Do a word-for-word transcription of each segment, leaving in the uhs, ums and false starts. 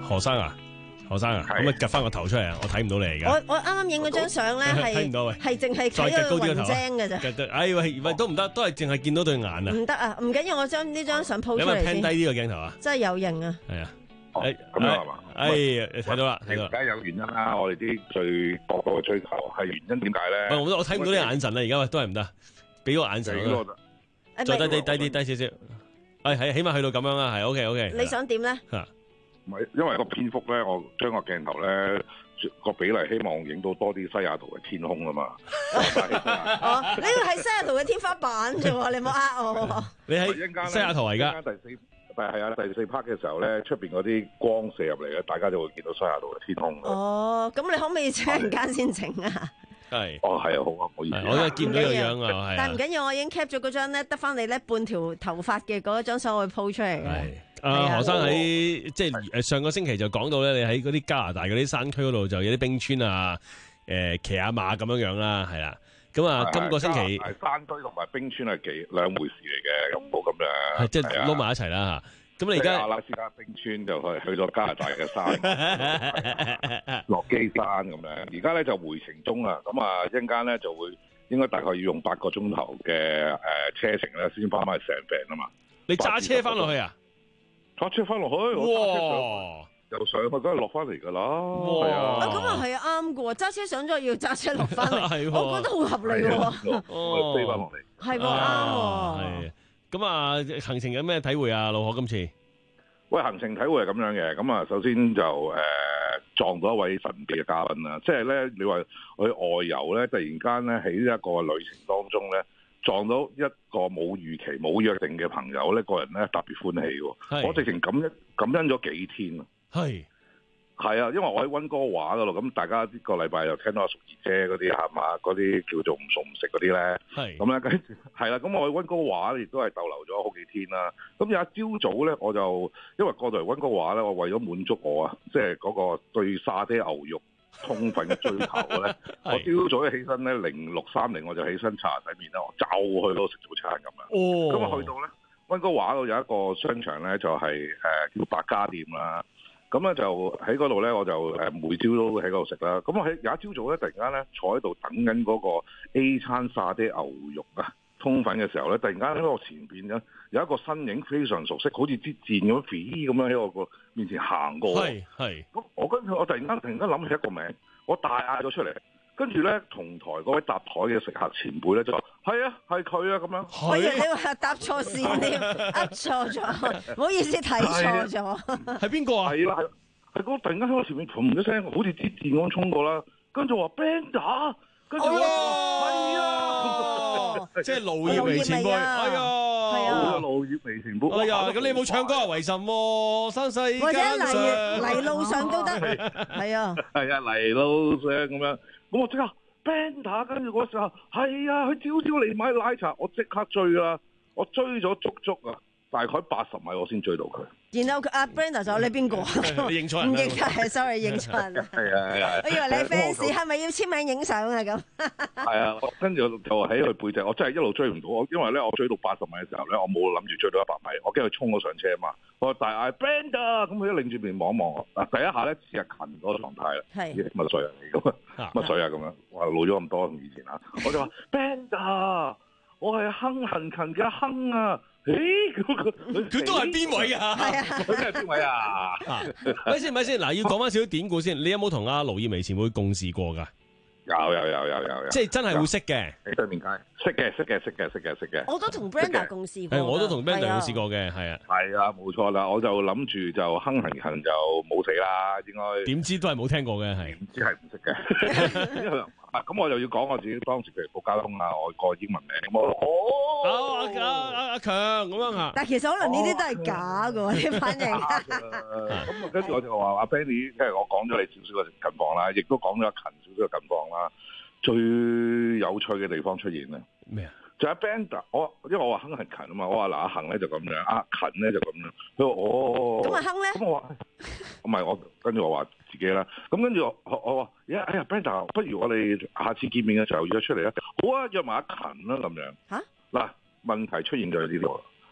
何生啊，何生啊，咁啊趌翻個頭出嚟啊，我睇唔到你而家。 我我啱啱影嗰張相咧係睇唔到喂， 係淨係睇到個雲精嘅咋。 趌哎喂，喂都唔得，都係淨係見到對眼啊。 唔得啊，唔緊要，我將呢張相 po 出嚟先。 你咪 pan 低呢個鏡頭啊？ 真係有型啊！ 係啊。 誒，咁樣係嘛？ 哎，睇到啦，睇到啦。 梗係有原因啦，我哋啲最角度嘅追求係原因點解咧？ 我我睇唔到你眼神啦，而家都係唔得，俾個眼神我。再低啲，低啲，低少少。哎，係，起碼去到咁樣啦，係 OK OK。 你想點咧？ 唔係，因為個篇幅咧，我將個鏡頭咧個比例希望影到多啲西雅圖嘅天空啊嘛。 哦，呢個係西雅圖嘅天花板啫喎，你唔好呃我。 你喺西雅圖而家。 但係啊，第四 part 嘅時候咧，出邊嗰啲光射入嚟咧，大家就會見到西雅圖嘅天空。 哦，咁你可唔可以請陣間先整啊？ 係。 哦，係啊，好啊，唔好意思。 我都見到個樣啊，係。 但係唔緊要，我已經 cap 咗嗰張咧，得翻你咧半條頭髮嘅嗰張相，我會 po 出嚟嘅。 係。啊，何生喺即係誒上個星期就講到咧，你喺嗰啲加拿大嗰啲山區嗰度就有啲冰川啊，誒騎下馬咁樣樣啦，係啦。咁啊，今個星期山區同埋冰川係幾兩回事嚟嘅，咁冇咁樣。 係即係撈埋一齊啦嚇。咁你而家阿拉斯加冰川就去去咗加拿大嘅山，落基山咁樣。而家咧就回程中啊，咁啊一陣間咧就會應該大概要用八個鐘頭嘅誒車程咧，先翻返去成病啊嘛。 你揸車翻落去啊？ 揸車翻落去，哇！又上去，梗係落翻嚟噶啦。係啊， 咁啊係啊，啱嘅喎。揸車上咗要揸車落翻嚟，我覺得好合理喎。 哦，飛翻落嚟， 係喎，啱喎。 係。咁啊，行程有咩體會啊？老何今次？ 喂，行程體會係咁樣嘅。咁啊，首先就誒、呃、撞到一位神秘嘅嘉賓啦。即係咧，你話去外遊咧，突然間咧喺一個旅程當中咧，撞到一個冇預期、冇約定嘅朋友咧，個人咧特別歡喜喎。我直情感恩感恩咗幾天啊！係係啊，因為我喺溫哥華嗰度，咁大家呢個禮拜又聽到阿淑儀姐嗰啲係嘛，嗰啲叫做唔熟唔食嗰啲咧，係咁咧，跟住係啦，咁我喺溫哥華亦都係逗留咗好幾天啦。咁有一朝早咧，我就因為過到嚟溫哥華咧，我為咗滿足我啊，即係嗰個對沙爹牛肉通粉嘅追求咧，我朝早一起身咧零六三零我就起身刷牙洗面啦，我就去嗰度食早餐咁樣。哦，咁啊去到咧溫哥華嗰度有一個商場咧，就係、是、誒、呃、叫百家店啦。咁咧就喺嗰度咧，我就誒每朝都喺嗰度食啦。咁我喺有一朝早咧，突然間咧坐喺度等緊嗰個 A 餐沙爹牛肉啊通粉嘅時候咧，突然間喺我前邊咧有一個身影非常熟悉，好似支箭咁飛咁樣喺我個面前行過。係係。咁我跟住我突然間突然間諗起一個名，我大嗌咗出嚟。跟住咧，同台嗰位搭台嘅食客前輩咧就話：係啊，係佢啊，咁樣。 我以為你話搭錯線添，噏錯咗，唔好意思睇錯咗。 係邊個啊？ 係啦，係嗰突然間喺我前面嘭一聲，好似支箭咁衝過啦。跟住話 Banda，跟住我係啊， 即係盧業微前輩。哎呀， 係啊， 盧業微前輩。 哎呀，咁你冇唱歌啊？為什麼生世或者間上嚟嚟路上都得，係啊， 係啊，嚟路上咁樣。咁我即刻 Banda，跟住嗰時候係啊，佢朝朝嚟買奶茶，我即刻追啦，我追咗足足啊，大概八十米我先追到佢。 然後阿 Brenda 就你邊個？ 你認錯人？ 唔認錯，sorry，認錯人。 係啊係啊。 我以為你 fans 係咪要簽名影相啊？咁。 係啊，跟住就喺佢背脊，我真係一路追唔到，我因為咧我追到八十米嘅時候咧，我冇諗住追到一百米，我驚佢衝咗上車啊嘛。我大嗌 Brenda，咁佢一擰住面望一望我，嗱第一下咧似係近嗰個狀態啦，係乜水啊嚟咁啊，乜水啊咁樣，我老咗咁多以前啊，我就話 Brenda，我係亨恒勤嘅亨啊。誒， 佢都係邊位啊？ 係啊， 佢都係邊位啊？ 咪先咪先，嗱，要講翻少少典故先。你有冇同阿盧業微前輩共事過噶？ 有有有有有有， 即係真係會識嘅。 喺對面街，識嘅識嘅識嘅識嘅識嘅。 我都同 Brenda 共事過。 係，我都同 Brenda 共事過嘅，係啊。 係啊，冇錯啦，我就諗住就亨恒勤就冇死啦，應該。點知都係冇聽過嘅，係。 點知係唔識嘅。咁我就要講我自己當時譬如報交通啊，我個英文名咁我哦阿阿阿強咁樣嚇。 但其實可能呢啲都係假嘅喎，啲反應。 咁啊，跟住我就話阿 Benny，即係我講咗你少少嘅近況啦，亦都講咗阿勤少少嘅近況啦。最有趣嘅地方出現咧咩啊？就阿 Banda，我因為我話亨係勤啊嘛，我話嗱阿恒咧就咁樣，阿勤咧就咁樣。佢話哦， 咁阿亨咧？ 咁我話唔係我跟住我話自己啦。咁跟住我我話，哎呀 Banda，不如我哋下次見面嘅時候約出嚟啊！好啊，約埋阿勤啦咁樣。嚇？嗱，問題出現咗喺呢度。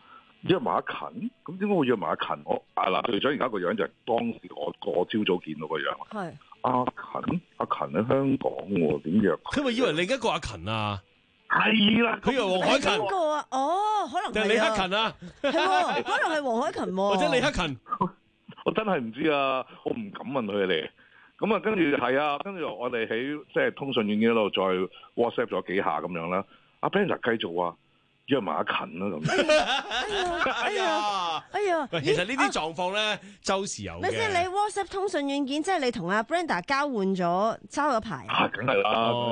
約埋阿勤，咁點解會約埋阿勤？我啊嗱，隊長而家個樣就係當時我我朝早見到個樣。 係阿勤，阿勤喺香港喎，點約？ 佢咪以為另一個阿勤啊？ 係啦， 佢以為黃海勤邊個啊？哦，可能定係李係啊， 克勤啊？ 係喎，可能係黃海勤喎， 或者李克勤？ 我真係唔知啊，我唔敢問佢哋。咁啊，跟住係啊，跟住我哋喺即係通訊軟件嗰度再 WhatsApp 咗幾下咁樣啦。阿 Ben 就繼續話約埋阿勤啦咁。 哎呀，哎呀， 喂，其實呢啲狀況咧，周時有咪先，你嘅。 WhatsApp 通訊軟件，即係你同阿 Brenda 交換咗抄咗牌。 啊，梗係啦，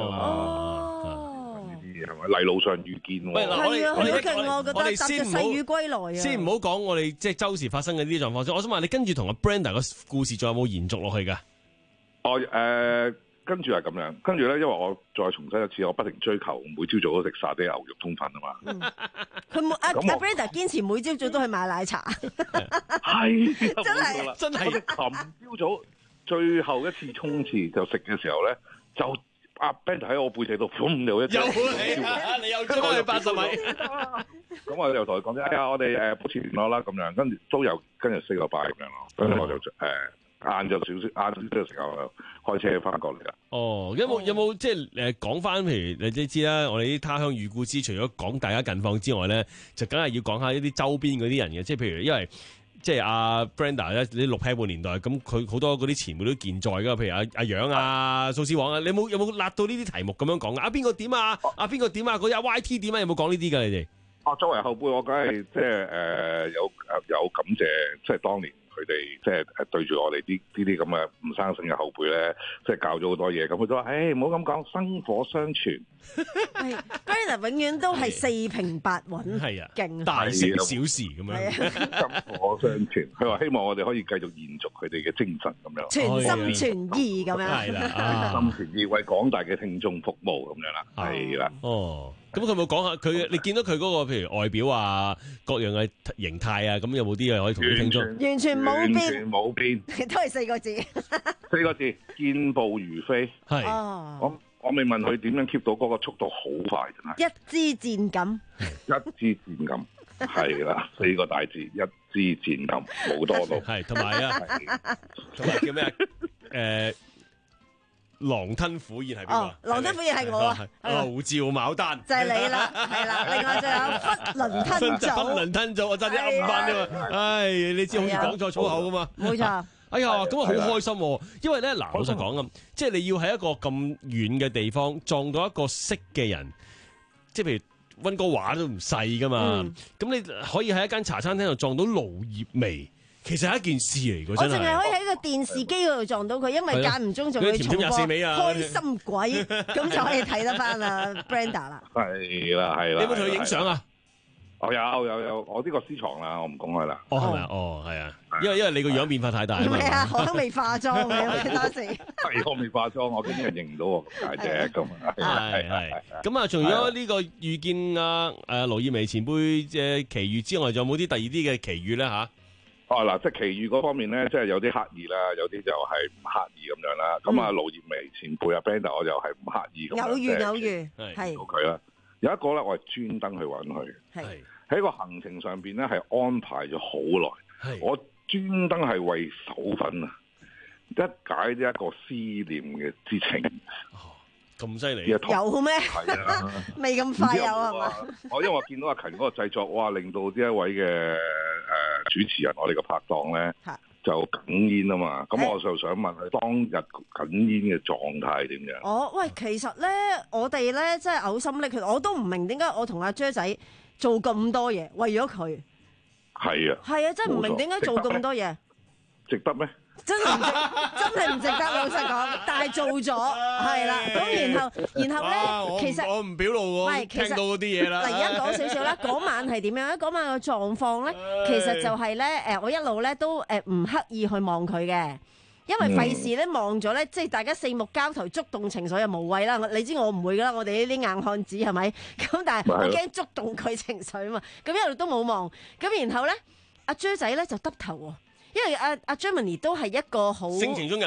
哦， 呢啲係咪嚟路上遇見喂嗱喎？ 係啊， 我哋好勁喎，我覺我哋得搭隻先唔好細雨歸來啊！ 先唔好講我哋即係周時發生嘅呢啲狀況先，我想問你跟住同阿 Brenda 個故事仲有冇延續落去㗎？ 我誒、呃、跟住係咁樣，跟住咧，因為我再重申一次，我不停追求每朝早都食沙爹牛肉通粉啊嘛。 佢冇阿咁我阿 Brenda 堅持每朝早都去買奶茶， 係真係冇錯啦真係我哋琴朝早最後一次衝刺就食嘅時候咧，就阿 Ben 喺我背脊度咁又一又嚟啊！你又追翻去八十米， 咁我就同佢講咗，哎呀，我哋誒保持聯絡啦，咁樣跟住都有跟住四個拜咁樣咯，跟住我就誒晏咗少少，晏咗少少時候開車翻過嚟啦。 哦，有冇有冇即係誒講翻？譬如你都知啦，我哋啲他鄉遇故知，除咗講大家近況之外咧，就梗係要講下一啲周邊嗰啲人嘅，即係譬如因為。即係阿 Brenda 咧，你六 pair 半年代，咁佢好多嗰啲前輩都健在㗎，譬如阿阿楊啊、蘇絲黃啊，你有冇有冇揦到呢啲題目咁樣講啊？邊個點啊？啊邊個點啊？嗰啲阿 Y T 點啊？有冇講呢啲㗎？你哋？ 啊，作為後輩，我梗係即係誒有誒有感謝，即係當年佢哋即係誒對住我哋啲呢啲咁嘅唔生性嘅後輩咧，即係教咗好多嘢。咁佢都話：誒唔好咁講，薪火相傳。 係 Brenda 永遠都係四平八穩， 係啊， 勁啊！ 大成小事咁樣。 係啊， 薪火相傳。佢話希望我哋可以繼續延續佢哋嘅精神咁樣。 全心全意咁樣。 係啦， 全啊心全意為廣大嘅聽眾服務咁樣啦。係啦。 哦，咁佢有冇講下佢？你見到佢嗰個譬如外表啊、各樣嘅形態啊，咁有冇啲嘢可以同啲聽眾？ 完全冇完變， 全冇變， 都係四個字。 四個字，健步如飛。 係哦， 我我未問佢點樣 keep 到嗰個速度好快，真係一支箭咁。 一支箭咁，係啦，四個大字，一支箭咁，冇多到。 係同埋啊， 係同埋叫咩啊？誒，狼吞虎咽係邊個哦啊？ 狼吞虎咽係我啊係啊牛趙牡丹就係你啦，係啦。另外仲有囫圇吞囫棗， 圇吞棗，我差啲噏唔翻啫嘛。唉，你知好似講錯粗口噶嘛？ 冇錯。 哎呀，咁啊好開心喎！因為咧嗱，老實講啊，即係你要喺一個咁遠嘅地方撞到一個識嘅人，即係譬如温哥華都唔細噶嘛。 嗯咁你可以喺一間茶餐廳度撞到盧業薇，其實係一件事嚟㗎， 我真係。 淨係可以喺個電視機嗰度撞到佢，因為係啊間唔中仲要嗰啲甜重播甜廿四味啊開心鬼，咁就可以睇得翻啊 Brenda 啦。 係啦，係啦。 你有冇同佢影相啊？ 我有有有，我呢個私藏啦，我唔公開啦。 哦，係咪啊？哦，係啊，因為因為你個樣變化太大啊嘛。 唔係啊，我都未化妝嘅，當時。 係我未化妝，我驚人認唔到我咁解啫，咁啊。 係係。咁啊，除咗呢個遇見啊誒盧業薇前輩嘅奇遇之外，仲有冇啲第二啲嘅奇遇咧嚇？ 哦嗱，即係其餘嗰方面咧，即係有啲刻意啦，有啲就係唔刻意咁樣啦。咁啊，盧業薇前輩啊 Brenda 我就係唔刻意咁樣。 偶遇偶遇， 係係到佢啦。有一個咧，我係專登去揾佢， 係喺個行程上邊咧係安排咗好耐。 係。 我專登係為手粉啊，一解呢一個思念嘅之情。 咁犀利。 有有咩？ 係啊， 未咁快有係嘛？ 我因為我見到阿勤嗰個製作，哇，令到呢一位嘅誒、呃、主持人，我哋個拍檔咧就哽咽啊嘛。咁我就想問佢當日哽咽嘅狀態點樣？ 哦，喂，其實咧，我哋咧真係嘔心瀝血，我都唔明點解我同阿 J 仔做咁多嘢，為咗佢。 係啊， 係啊，真係唔明點解做咁多嘢。 值得咩？ 真係唔值，真係唔值得。老實講，但係做咗係啦。咁然後，然後咧，其實我唔表露我聽到嗰啲嘢啦。 嗱，而家講少少啦。嗰晚係點樣咧？嗰晚嘅狀況咧，其實就係咧，誒，我一路咧都誒唔刻意去望佢嘅，因為費事咧望咗咧，即係大家四目交投，觸動情緒又無謂啦。你知我唔會噶啦，我哋呢啲硬漢子係咪？咁但係我驚觸動佢情緒啊嘛。咁一路都冇望，咁然後咧，阿 J 仔咧就耷頭喎。因為阿阿 Germany 都係一個好性情中人，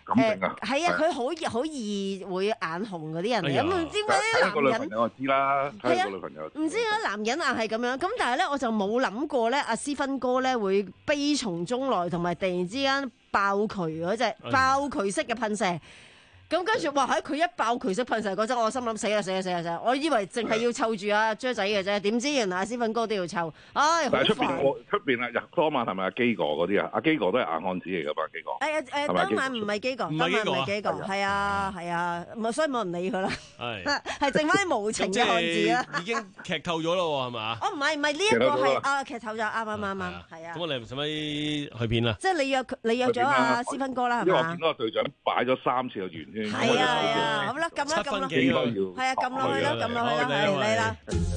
咁整啊？ 係啊，佢好易好易會眼紅嗰啲人嚟， 哎呀咁唔知點解睇下個啲男人女朋友就知啦，睇係啊下個女朋友。 唔知點解男人硬係咁樣。咁但係咧，我就冇諗過咧，阿斯芬哥咧會悲從中來，同埋突然之間爆渠嗰隻爆渠式嘅噴射。咁跟住，哇！喺佢一爆渠式噴射嗰陣，我心諗死啦死啦死啦死啦！我以為淨係要湊住阿張仔嘅啫，點知原來阿斯芬哥都要湊，唉，好但係出邊煩。 我出邊啊，當晚係咪阿基哥嗰啲啊？阿基哥都係硬漢子嚟㗎嘛，基哥。 誒誒， 係咪當晚唔係基哥，當晚唔係基哥，係啊係啊，咪所以冇人理佢啦， 係係剩翻啲無情嘅漢子啦。 已經劇透咗咯喎，係嘛？ 哦，唔係唔係，呢一個係啊劇透咗，啱啱啱啱，係啊。 咁我哋使唔使去片啊？ 即係你約佢，你約咗阿斯芬哥啦，係嘛因為我見？到個隊長擺咗三次個圓圈。 係啊係啊，好啦，撳啦七撳啦， 分幾啊？ 係啊，撳落去啦，撳落去啦，係嚟啦。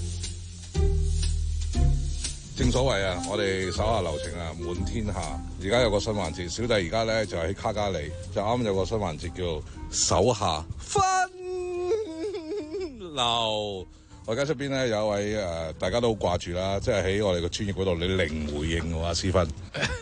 正所謂啊，我哋手下留情啊，滿天下。而家有個新環節，小弟而家咧就喺卡加里，就啱有個新環節叫手下分流。我而家出邊咧有一位誒、呃，大家都好掛住啦，即係喺我哋個專業嗰度，你零回應嘅話，思芬。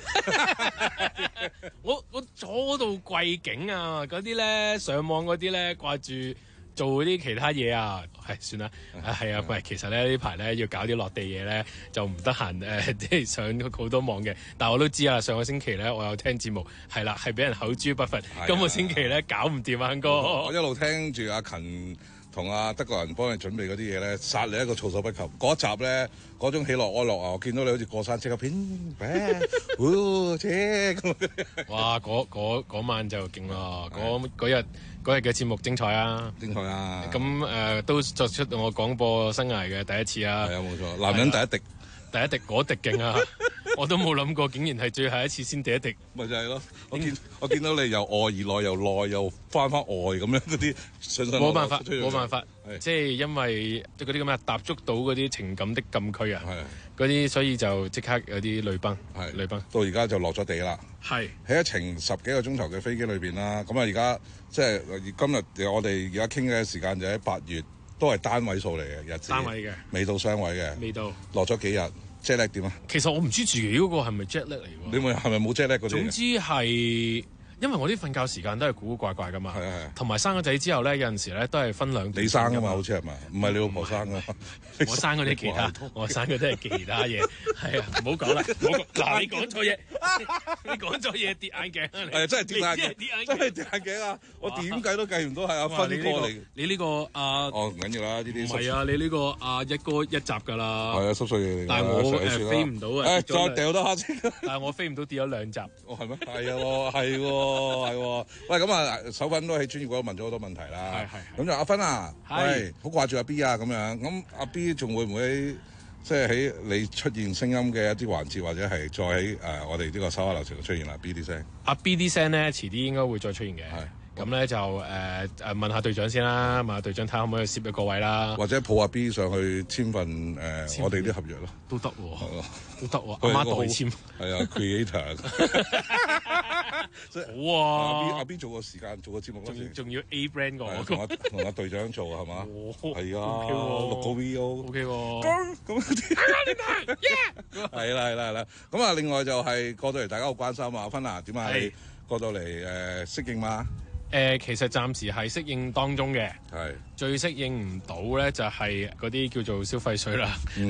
我我坐嗰度跪景啊，嗰啲咧上網嗰啲咧掛住做嗰啲其他嘢啊，係算啦，係啊，喂，其實咧呢排咧要搞啲落地嘢咧就唔得閒誒，即係上好多網嘅。但係我都知啊，上個星期咧我有聽節目，係啦，係俾人口誅筆伐。今個星期咧搞唔掂啊，哥。 我一路聽住阿勤同阿德國人幫你準備嗰啲嘢咧，殺你一個措手不及。嗰一集咧，嗰種喜樂哀樂啊，我見到你好似過山車咁片，嗚車咁。 哇！嗰嗰嗰晚就勁啦，嗰嗰日嗰日嘅節目精彩啊！ 精彩啊！ 咁誒、呃、都作出我廣播生涯嘅第一次啊！ 係啊，冇錯，男人第一滴。 第一滴嗰滴勁啊！我都冇諗過，竟然係最後一次先第一滴。 咪就係咯，我見我見到你由外而內，由內又翻翻外咁樣嗰啲， 冇辦法，冇辦法， 係即係因為嗰啲咁嘅踏足到嗰啲情感的禁區啊， 係嗰啲所以就即刻有啲淚崩， 係淚崩。 到而家就落咗地啦， 係喺一程十幾個鐘頭嘅飛機裏邊啦。咁啊，而家即係今日我哋而家傾嘅時間就喺八月，都係單位數嚟嘅日子， 單位嘅， 未到雙位嘅， 未到。 落咗幾日，jet lag 點啊？ 其實我唔知自己嗰個係咪 jet lag 嚟喎。 你咪係咪冇 jet lag 嗰啲？ 總之係。因為我啲瞓覺時間都係古古怪怪噶嘛， 係啊係， 同埋生咗仔之後咧，有陣時咧都係分兩段。 你生噶嘛？好似係嘛？唔係你老婆生噶。 我生嗰啲其他，我生嗰啲係其他嘢。係啊，唔好講啦，唔好講。嗱，你講錯嘢，你講錯嘢跌眼鏡。 係啊，真係跌眼鏡， 跌眼鏡， 真係跌眼鏡啊！我點計都計唔到係阿芬過嚟。 你呢個啊？ 哦，唔緊要啦，呢啲。 唔係啊，你呢個啊一哥一集㗎啦。 係啊，濕碎嘢嚟。 但係我誒飛唔到啊。 誒，再掉多下先。 但係我飛唔到，跌咗兩集。 哦，係咩？係啊，係喎，係喎。喂，咁啊，手粉都喺專業嗰度問咗好多問題啦。 係係。 咁就阿芬啊， 係喂，好掛住阿 B 啊，咁樣。咁阿 B 仲會唔會即係喺你出現聲音嘅一啲環節，或者係再喺誒我哋呢個手下留情度出現啦 ？B 啲聲。 阿 B 啲聲咧，遲啲應該會再出現嘅。 係。 咁咧就誒誒、呃、問下隊長先啦，問下隊長睇下可唔可以攝一個位啦， 或者抱阿 B 上去簽份誒、呃、 簽我哋啲合約咯， 都得喎、 哦， 都得喎，阿媽代簽， 係啊 ，creator， 好啊， 阿 B 阿 B 做個時間做個節目嗰時， 仲仲要 A brand 個， 同阿同阿隊長做係嘛？係啊， 哦 OK 喎六個 V O，OK 喎， 咁咁啲，係啦係啦係啦，咁啊另外就係過到嚟大家好關心啊，阿芬啊點啊你過到嚟誒適應嗎？ 誒、呃，其實暫時係適應當中嘅， 係最適應唔到咧就係嗰啲叫做消費稅啦。嗯，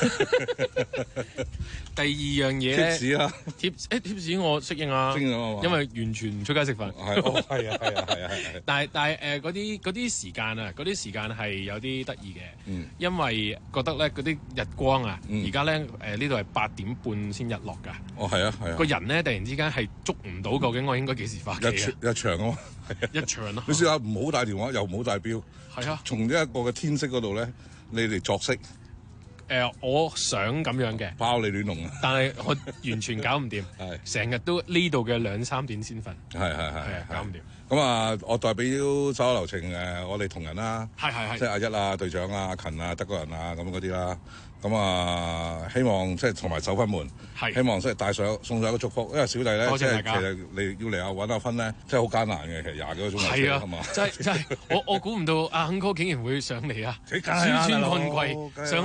第二樣嘢咧， 貼士啦， 貼誒貼士我適應啊， 適應啊嘛， 因為完全唔出街食飯。 係，哦，係啊，係啊，係啊，係。 但係但係誒嗰啲嗰啲時間啊，嗰啲時間係有啲得意嘅， 嗯， 因為覺得咧嗰啲日光啊， 嗯而家咧誒呢度係八點半先日落㗎。 哦，係啊，係啊。 個人咧突然之間係捉唔到，究竟我應該幾時翻屋企啊？ 日長啊嘛。 一場咯， 你試下唔好帶電話，又唔好帶錶， 係啊， 從呢一個嘅天色嗰度咧，你哋作息， 誒、呃，我想咁樣嘅， 包你亂龍啊！ 但係我完全搞唔掂， 係成日都呢度嘅兩三點先瞓， 係係係係啊，搞唔掂。 咁啊，我代表手下留情誒，我哋同仁啦， 係係係， 即係阿一啊、隊長啊、阿勤啊、德國人啊咁嗰啲啦。咁啊，希望即係同埋手分門，希望即係帶上送上一個祝福。因為小弟咧，即係其實你要嚟啊揾阿芬咧，真係好艱難嘅。其實廿幾個鐘頭係啊， 係嘛？ 真係真係，我我估唔到阿亨哥竟然會上嚟啊！ 鼠穿漢貴上嚟呢度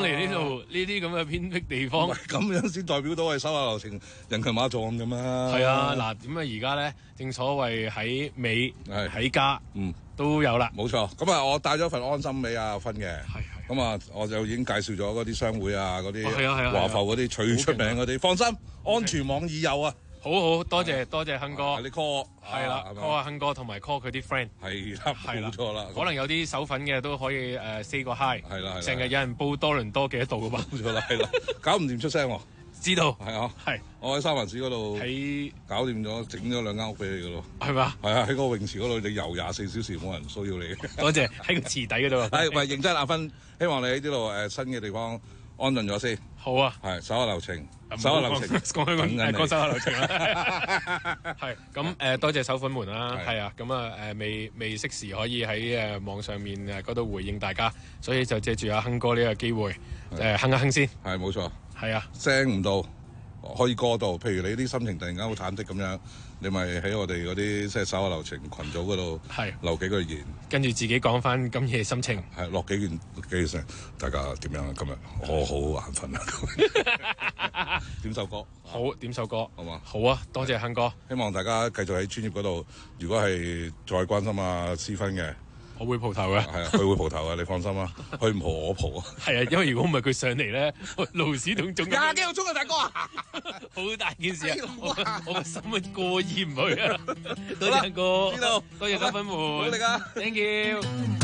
呢啲咁嘅偏僻地方， 咁樣先代表到係手下留情、人勤馬壯咁嘛。 係啊，嗱，點啊？而家咧，正所謂喺尾喺家， 嗯， 都有啦。 冇錯。咁啊，我帶咗份安心俾阿芬嘅。 係係。 咁啊，我就已經介紹咗嗰啲商會啊，嗰啲華埠嗰啲最出名嗰啲，放心，安全網已有啊。 好好，多謝多謝亨哥， 你 call 係啦 ，call 阿亨哥同埋 call 佢啲 friend， 係啦，冇錯啦。 可能有啲手粉嘅都可以誒 say 個 hi， 係啦， 成日有人報多倫多幾多度噶嘛， 冇錯啦，係啦，搞唔掂出聲喎， 知道係啊， 係， 我喺三藩市嗰度喺搞掂咗，整咗兩間屋俾你噶咯， 係嘛？ 係啊，喺個泳池嗰度你游廿四小時冇人騷擾你， 多謝喺個池底嗰度， 係喂認真阿芬，希望你喺呢度誒新嘅地方安頓咗先， 好啊， 係手下留情。手下留情， 講香港，講手下留情啦。係咁誒，多謝手粉們啦。係啊，咁啊誒，未未適時可以喺誒網上面誒嗰度回應大家，所以就借住阿亨哥呢個機會誒哼一哼先。 係冇錯。 係啊， 聲唔到可以過到，譬如你啲心情突然間好忐忑咁樣，你咪喺我哋嗰啲即係手下留情群組嗰度留幾句言， 跟住自己講翻今夜心情， 係落幾件幾聲，大家點樣啊？今日我好眼瞓啊！點首歌， 好點首歌， 好嘛？ 好啊，多謝亨哥， 希望大家繼續喺專業嗰度，如果係再關心阿思芬嘅。 我會蒲頭嘅， 係啊，佢會蒲頭嘅，你放心啦，佢唔蒲我蒲啊。 係啊，因為如果唔係佢上嚟咧，勞屎同總廿幾個鐘啊，大哥啊， 好大件事啊，我我個心啊過意唔去啊。多謝哥， 知道， 多謝金粉們， 努力啊 ，thank you。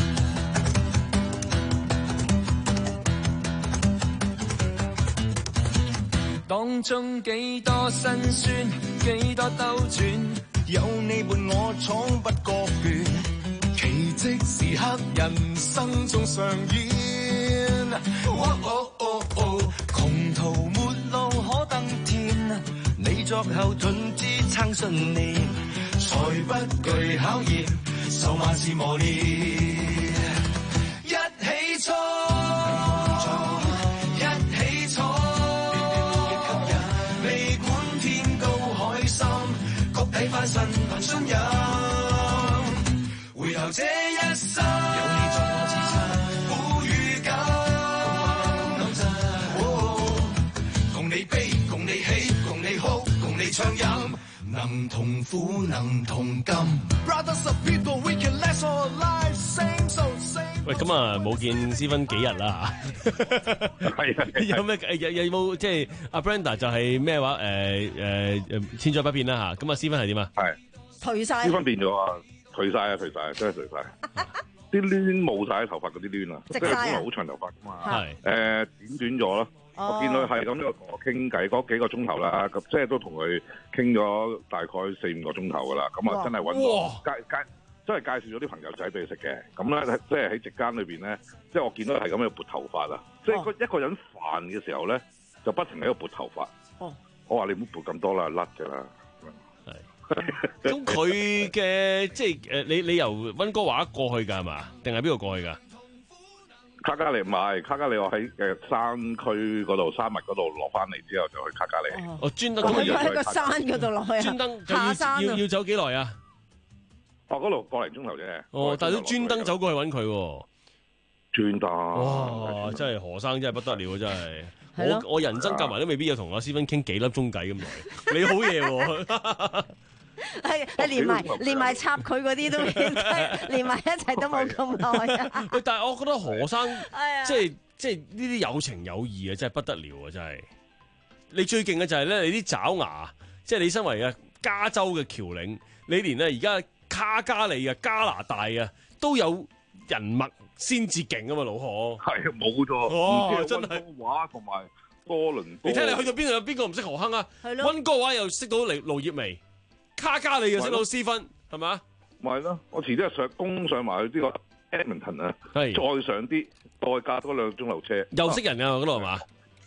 當中幾多辛酸，幾多兜轉，有你伴我闖不覺倦。奇蹟時刻，人生中上演。哦哦哦哦，窮途末路可登天，你作後盾支撐信念，才不懼考驗，受萬事磨練，一起衝，一起闖，未管天高海深，谷底翻身憑信任。回頭這一生，有你作我支撐，苦與甘，共你悲，共你喜，共你哭，共你暢飲，能同苦，能同甘。 喂，咁啊冇見思芬幾日啦嚇， 係啊， 有咩有有冇即係阿 Brenda 就係咩話誒誒誒千載不變啦嚇，咁啊思芬係點啊？ 係頹晒， 思芬變咗啊！頹晒啊！頹晒，真係頹晒。啲攣冇晒頭髮嗰啲攣啊，即係本來好長頭髮噶嘛。係誒剪短咗咯。我見佢係咁樣同我傾偈嗰幾個鐘頭啦，咁即係都同佢傾咗大概四五個鐘頭噶啦。咁啊真係揾我介介，真係介紹咗啲朋友仔俾佢食嘅。咁咧即係喺席間裏邊咧，即係我見到係咁樣撥頭髮啊。即係一個人煩嘅時候咧，就不停喺度撥頭髮。哦，我話你唔好撥咁多啦，甩㗎啦。 咁佢嘅即係誒，你你由溫哥華過去㗎係嘛？定係邊度過去㗎？ 卡加利唔係卡加利，我喺誒山區嗰度山脈嗰度落翻嚟之後就去卡加利。 哦，專登咁喺個山嗰度落去啊！ 專登下山要要走幾耐啊？ 哦，嗰度個零鐘頭啫。 哦，但係都專登走過去揾佢喎。 專登。 哇！真係何生真係不得了啊！真係。我我人生夾埋都未必有同阿思芬傾幾粒鐘偈咁耐。你好嘢喎！ 係係連埋連埋插佢嗰啲都連埋一齊都冇咁耐啊！ 喂，但係我覺得何生即係即係呢啲有情有義啊，真係不得了啊！真係。你最勁嘅就係咧，你啲爪牙，即係你身為啊加州嘅僑領，你連咧而家卡加利啊加拿大啊都有人脈先至勁啊嘛，老何。 係冇錯。 哦，真係。 溫哥華同埋多倫多。 你睇你去到邊度有邊個唔識何亨啊？ 係咯。 溫哥華又識到盧盧業薇。卡加利又識到思芬，係咪？ 咪係咯，我遲啲上攻上埋去呢個 Edmonton 啊，再上啲，再加多兩鐘頭車， 又識人啊嗰度係嘛？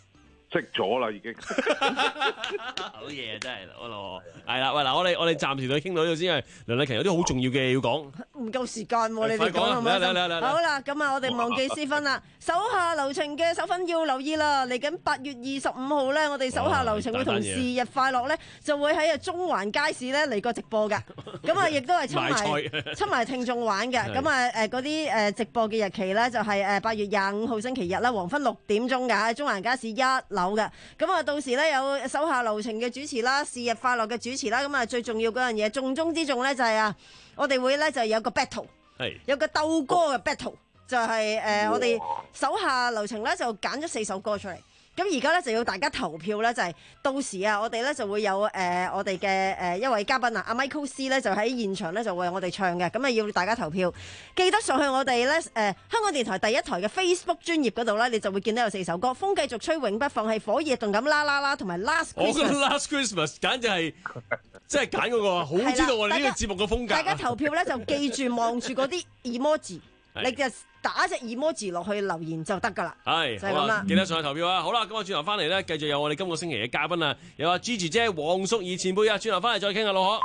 識咗啦，已經。 好嘢，真係我羅係啦，喂嗱，我哋我哋暫時都傾到呢度先，因為梁麗勤有啲好重要嘅要講， 唔夠時間喎，你哋講係咪？好啦，咁啊，我哋忘記試婚啦，手下留情嘅手粉要留意啦，嚟緊八月二十五號咧，我哋手下留情會同是日快樂咧，就會喺啊中環街市咧嚟個直播㗎，咁啊亦都係侵埋侵埋聽眾玩嘅，咁啊誒嗰啲誒直播嘅日期咧就係誒八月廿五號星期日啦，黃昏六點鐘㗎，喺中環街市一樓嘅，咁啊到時咧有手下留情嘅主持啦，是日快樂嘅主持啦，咁啊最重要嗰樣嘢，重中之重咧就係啊，我哋會咧就有個 battle， 有個鬥歌嘅 battle， 就係、是、誒、呃、我哋手下留情咧就揀咗四首歌出嚟。咁而家咧就要大家投票咧，就係、是、到時啊，我哋咧就會有誒、呃、我哋嘅誒一位嘉賓啊，阿 Michael C 咧就喺現場咧就為我哋唱嘅，咁啊要大家投票，記得上去我哋咧誒香港電台第一台嘅 Facebook 專頁嗰度咧，你就會見到有四首歌，風繼續吹，永不放棄，火熱動感啦啦啦，同埋 Last Christmas。我覺得 Last Christmas 簡直係即係揀嗰個，好知道我哋呢個節目嘅風格。 大家投票咧就記住望住嗰啲 emoji。你就打隻 emoji 落去留言就得㗎啦， 係就係咁啦。 記得上去投票啊！好啦，咁我轉頭翻嚟咧，繼續有我哋今個星期嘅嘉賓啊，有阿 Gigi 姐、黃淑儀前輩啊，轉頭翻嚟再傾下咯，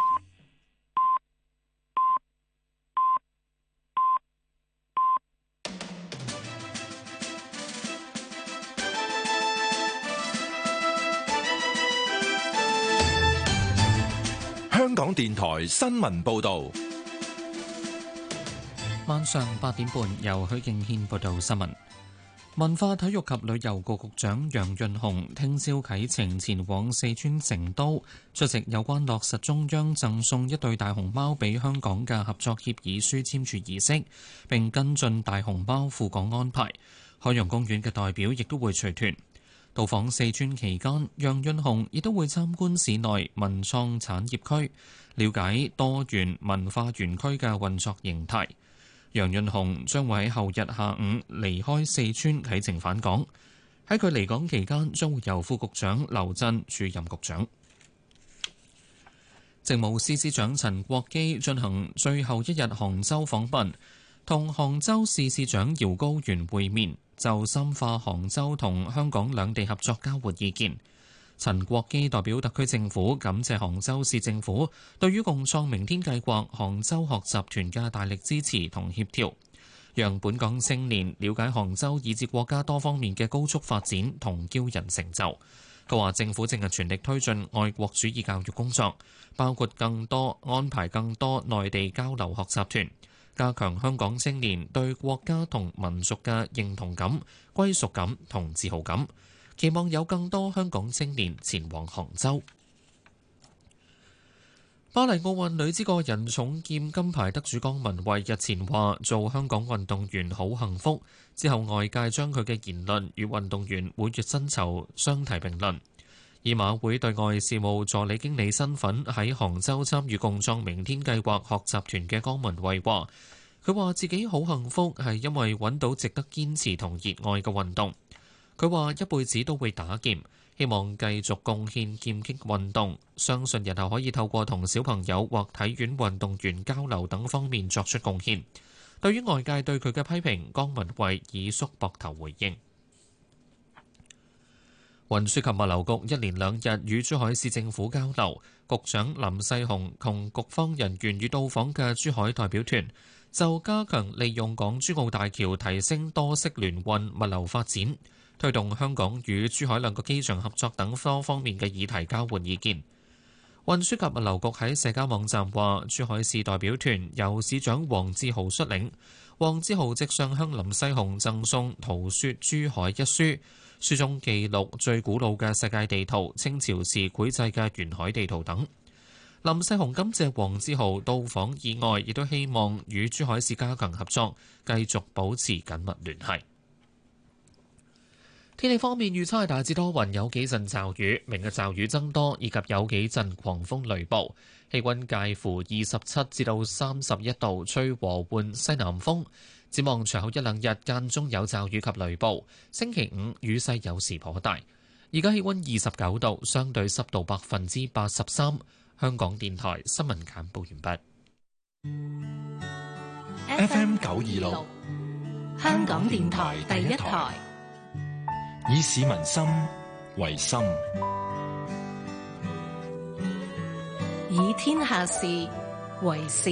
可。香港電台新聞報導。 晚上八點半，由許敬軒報道新聞。文化體育及旅遊局局長楊潤雄聽朝啟程前往四川成都出席有關落實中央贈送一對大熊貓俾香港嘅合作協議書簽署儀式，並跟進大熊貓赴港安排。海洋公園嘅代表亦都會隨團到訪四川期間，楊潤雄亦都會參觀市內文創產業區，了解多元文化園區嘅運作形態。楊潤雄將會喺後日下午離開四川啟程返港。喺佢離港期間，將會由副局長劉震署任局長。政務司司長陳國基進行最後一日杭州訪問，同杭州市市長姚高原會面，就深化杭州同香港兩地合作交換意見。陳國基代表特區政府感謝杭州市政府對於共創明天計劃杭州學習團嘅大力支持同協調，讓本港青年了解杭州以至國家多方面嘅高速發展同驕人成就。佢話政府正係全力推進愛國主義教育工作，包括更多安排更多內地交流學習團，加強香港青年對國家同民族嘅認同感、歸屬感同自豪感。期望有更多香港青年前往杭州。巴黎奧運女子個人重劍金牌得主江文慧日前話做香港運動員好幸福，之後外界將佢嘅言論與運動員每月薪酬相提並論。以馬會對外事務助理經理身份喺杭州參與共創明天計劃學習團嘅江文慧話，佢話自己好幸福係因為揾到值得堅持同熱愛嘅運動。佢話一輩子都會打劍，希望繼續貢獻劍擊運動，相信日後可以透過同小朋友或體院運動員交流等方面作出貢獻。對於外界對佢嘅批評，江文慧以縮膊頭回應。運輸及物流局一連兩日與珠海市政府交流，局長林世雄同局方人員與到訪嘅珠海代表團就加強利用港珠澳大橋提升多式聯運物流發展，推動香港與珠海兩個機場合作等多方面嘅議題交換意見。運輸及物流局喺社交網站話，珠海市代表團由市長黃志豪率領，黃志豪即上向林世雄贈送《圖說珠海》一書，書中記錄最古老嘅世界地圖、清朝時繪製嘅沿海地圖等。林世雄感謝黃志豪到訪以外，亦都希望與珠海市加強合作，繼續保持緊密聯繫。天氣方面預測係大致多雲，有幾陣驟雨，明日驟雨增多，以及有幾陣狂風雷暴。氣溫介乎二十七至到三十一度，吹和緩西南風。展望隨後一兩日間中有驟雨及雷暴。星期五雨勢有時頗大。而家氣溫二十九度，相對濕度百分之八十三。香港電台新聞簡報完畢。F M 九二六，香港電台第一台。以市民心為心， 以天下事為事。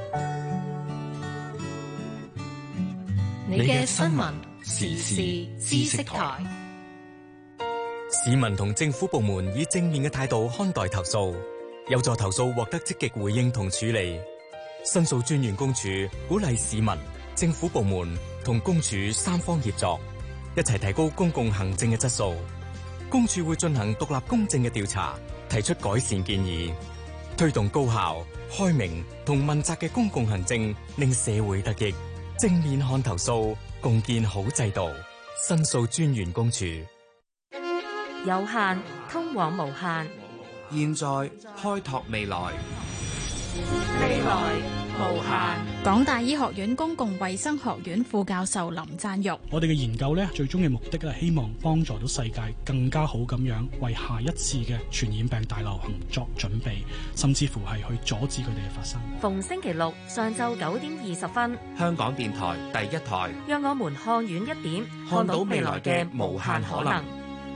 你嘅新聞時事知識台。 市民同政府部門以正面嘅態度看待投訴，有助投訴獲得積極回應同處理。申訴專員公署鼓勵市民、政府部門同公署三方協作，一齊提高公共行政嘅質素。公署會進行獨立公正嘅調查，提出改善建議，推動高效、開明同問責嘅公共行政，令社會得益。正面看投訴，共建好制度。申訴專員公署。 有限通往無限， 現在開拓未來， 未來無限。 港大醫學院公共衛生學院副教授林贊玉： 我哋嘅研究咧，最終嘅目的咧，希望幫助到世界更加好咁樣為下一次嘅傳染病大流行作準備，甚至乎係去阻止佢哋嘅發生。 逢星期六上晝九點二十分， 香港電台第一台， 讓我們看遠一點，看到未來嘅無限可能。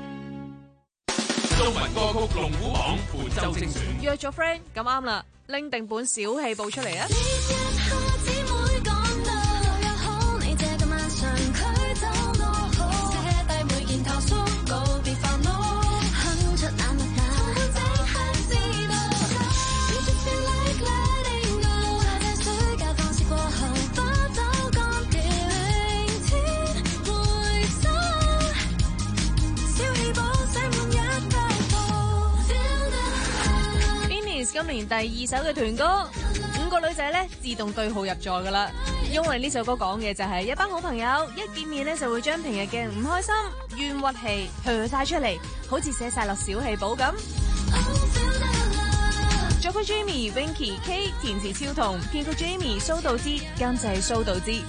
中文歌曲龍虎榜本周精選， 約咗 friend 咁啱啦，拎定本小氣報出嚟啊！今年第二首嘅團歌，五個女仔咧自動對號入座噶啦，因為呢首歌講嘅就係一班好朋友一見面咧就會將平日嘅唔開心、怨鬱氣噓晒出嚟，好似寫晒落小氣簿咁。作曲 Jamie、Winky、K， 填詞超童，編曲 Jamie、蘇道之，監製蘇道之。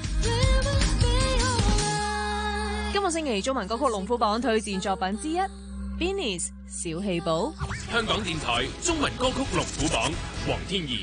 今個星期中文歌曲龍虎榜推薦作品之一 Beanies 小氣簿。 香港電台中文歌曲龍虎榜，黃天怡。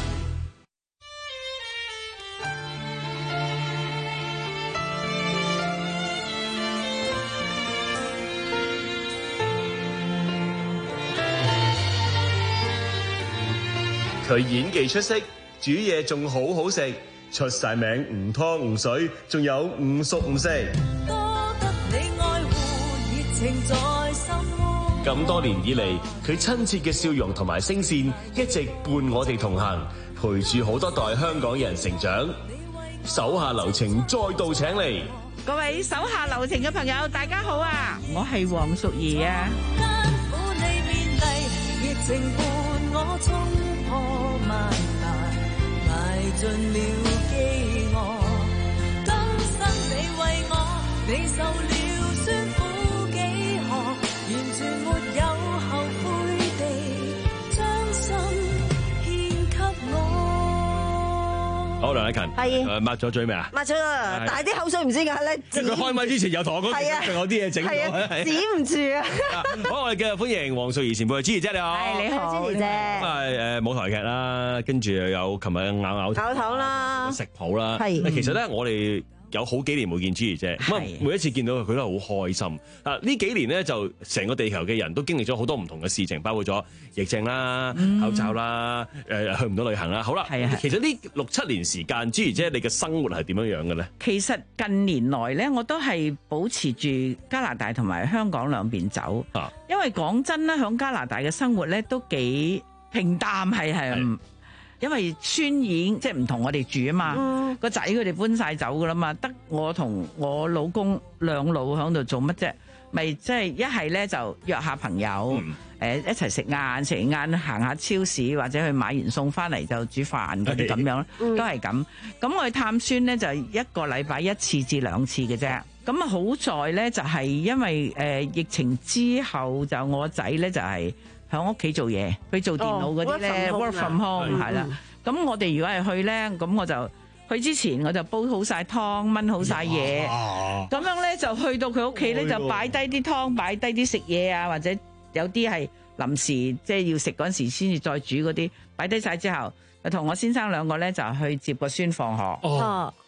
佢演技出色，煮嘢仲好好食，出晒名唔湯唔水，仲有唔熟唔食。 多得你愛護，熱情在心。 咁多年以嚟，佢親切嘅笑容同埋聲線一直伴我哋同行，陪住好多代香港人成長。手下留情再度請嚟， 各位手下留情嘅朋友，大家好啊！我係黃淑儀啊。 艱苦你面麗，熱情伴我衝破萬難，捱盡了飢餓。今生你為我，你受了酸苦幾何，完全沒有後悔地將心獻給我。 好，梁禮勤係誒抹咗嘴未啊？ 抹咗啦，但係啲口水唔知點解咧。 即係佢開麥之前有同我講，仲有啲嘢整咗， 止唔住啊！ 好，我哋繼續歡迎黃淑儀前輩，芝儀姐你好。 係你好，芝儀姐。 咁啊誒舞台劇啦，跟住又有琴日咬咬咬糖啦， 食譜啦。 係。 其實咧，我哋有好幾年冇見芝儀姐，咁啊每一次見到佢，佢都係好開心。啊呢幾年咧，就成個地球嘅人都經歷咗好多唔同嘅事情，包括咗疫症啦、口罩啦、誒去唔到旅行啦。好啦， 係啊， 其實呢六七年時間，芝儀姐你嘅生活係點樣樣嘅咧？ 其實近年來咧，我都係保持住加拿大同埋香港兩邊走。啊，因為講真啦，響加拿大嘅生活咧都幾平淡，係係。因為孫已經即係唔同我哋住啊嘛，個仔佢哋搬晒走噶啦嘛，得我同我老公兩老喺度做乜啫？咪即係一係咧就約下朋友，誒、嗯呃、一齊食晏，食完晏行下超市或者去買完餸翻嚟就煮飯嗰啲咁樣，都係咁。咁我去探孫咧就一個禮拜一次至兩次嘅啫。咁啊好在咧就係因為誒、呃、疫情之後就我仔咧就係、是。喺屋企做嘢，佢做電腦嗰啲咧 work from home 係啦。咁我哋如果係去咧，咁我就去之前我就煲好晒湯，燜好晒嘢，咁樣咧就去到佢屋企咧就擺低啲湯，擺低啲食嘢啊，或者有啲係臨時即係要食嗰陣時先至再煮嗰啲，擺低晒之後，就同我先生兩個咧就去接個孫放學。哦，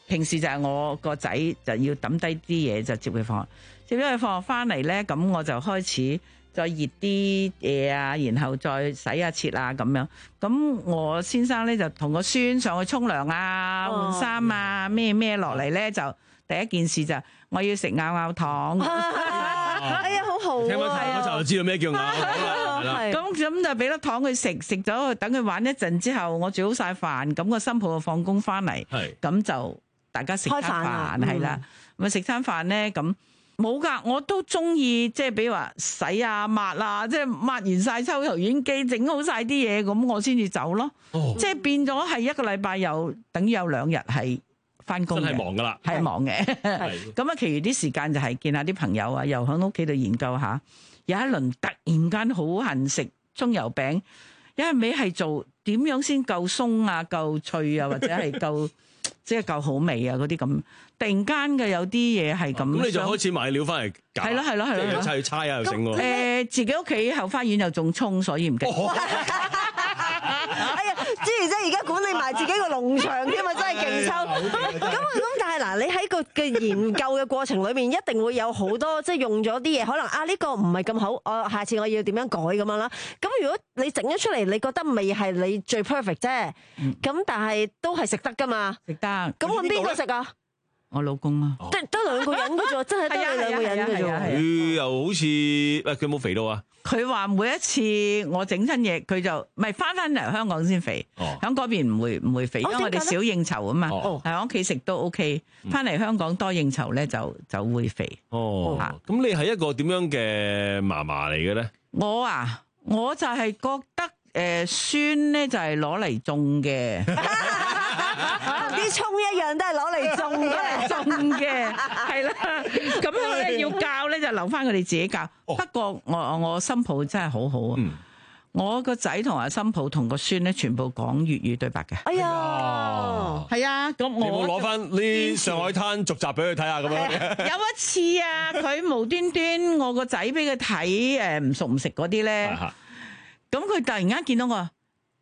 平時就係我個仔就要抌低啲嘢就接佢放學，接咗佢放學翻嚟咧，咁我就開始再熱啲嘢啊，然後再洗下切啊咁樣。咁我先生咧就同個孫上去沖涼啊、換衫啊、咩咩落嚟咧，就第一件事就我要食咬咬糖。 哎呀，好好啊！ 聽翻頭嗰集就知道咩叫咬咬糖啦。 咁咁就俾粒糖佢食，食咗等佢玩一陣之後，我煮好晒飯，咁個新抱就放工翻嚟，咁就大家食餐飯係啦。咁啊食餐飯咧咁。冇噶，我都中意即係比如話洗啊抹啊，即係抹完晒抽油煙機，整好晒啲嘢，咁我先至走咯。哦、即係變咗係一個禮拜有等於有兩日係翻工嘅， 真係忙噶啦， 係忙嘅。咁啊，其餘啲時間就係見下啲朋友啊，又喺屋企度研究下。有一輪突然間好恨食葱油餅，一味係做點樣先夠鬆啊、夠脆啊，或者係夠即係夠好味啊嗰啲咁。突然間嘅有啲嘢係咁， 咁你就開始買料翻嚟搞， 係咯係咯係咯， 即係去猜啊又整喎。 誒，自己屋企後花園又種葱，所以唔驚。 哎呀，朱如姐而家管理埋自己個農場添啊，真係勁抽。咁咁，但係嗱，你喺個嘅研究嘅過程裏面，一定會有好多即係用咗啲嘢，可能啊呢個唔係咁好，我下次我要點樣改咁樣啦。咁如果你整咗出嚟，你覺得未係你最 perfect 啫，咁但係都係食得㗎嘛？ 食得。咁揾邊個食啊？ 我老公啊， 得得兩個人嘅啫，真係得你兩個人嘅啫。 佢又好似誒，佢有冇肥到啊？ 佢話每一次我整親嘢，佢就唔係翻翻嚟香港先肥，喺嗰邊唔會唔會肥，因為我哋少應酬啊嘛。喺屋企食都 OK， 翻嚟香港多應酬咧就就會肥。 哦，咁你係一個點樣嘅嫲嫲嚟嘅咧？ 我啊，我就係覺得誒孫咧就係攞嚟種嘅。 啲葱一樣都係攞嚟種嘅， 種嘅係啦。咁樣咧要教咧就留翻佢哋自己教。不過我我新抱真係好好啊！嗯、我個仔同阿新抱同個孫咧全部講粵語對白嘅。 哎呀， 係啊！咁我有冇攞翻呢上海灘續集俾佢睇下咁樣？ 有一次啊，佢無端端我個仔俾佢睇誒唔熟唔食嗰啲咧，咁佢突然間見到我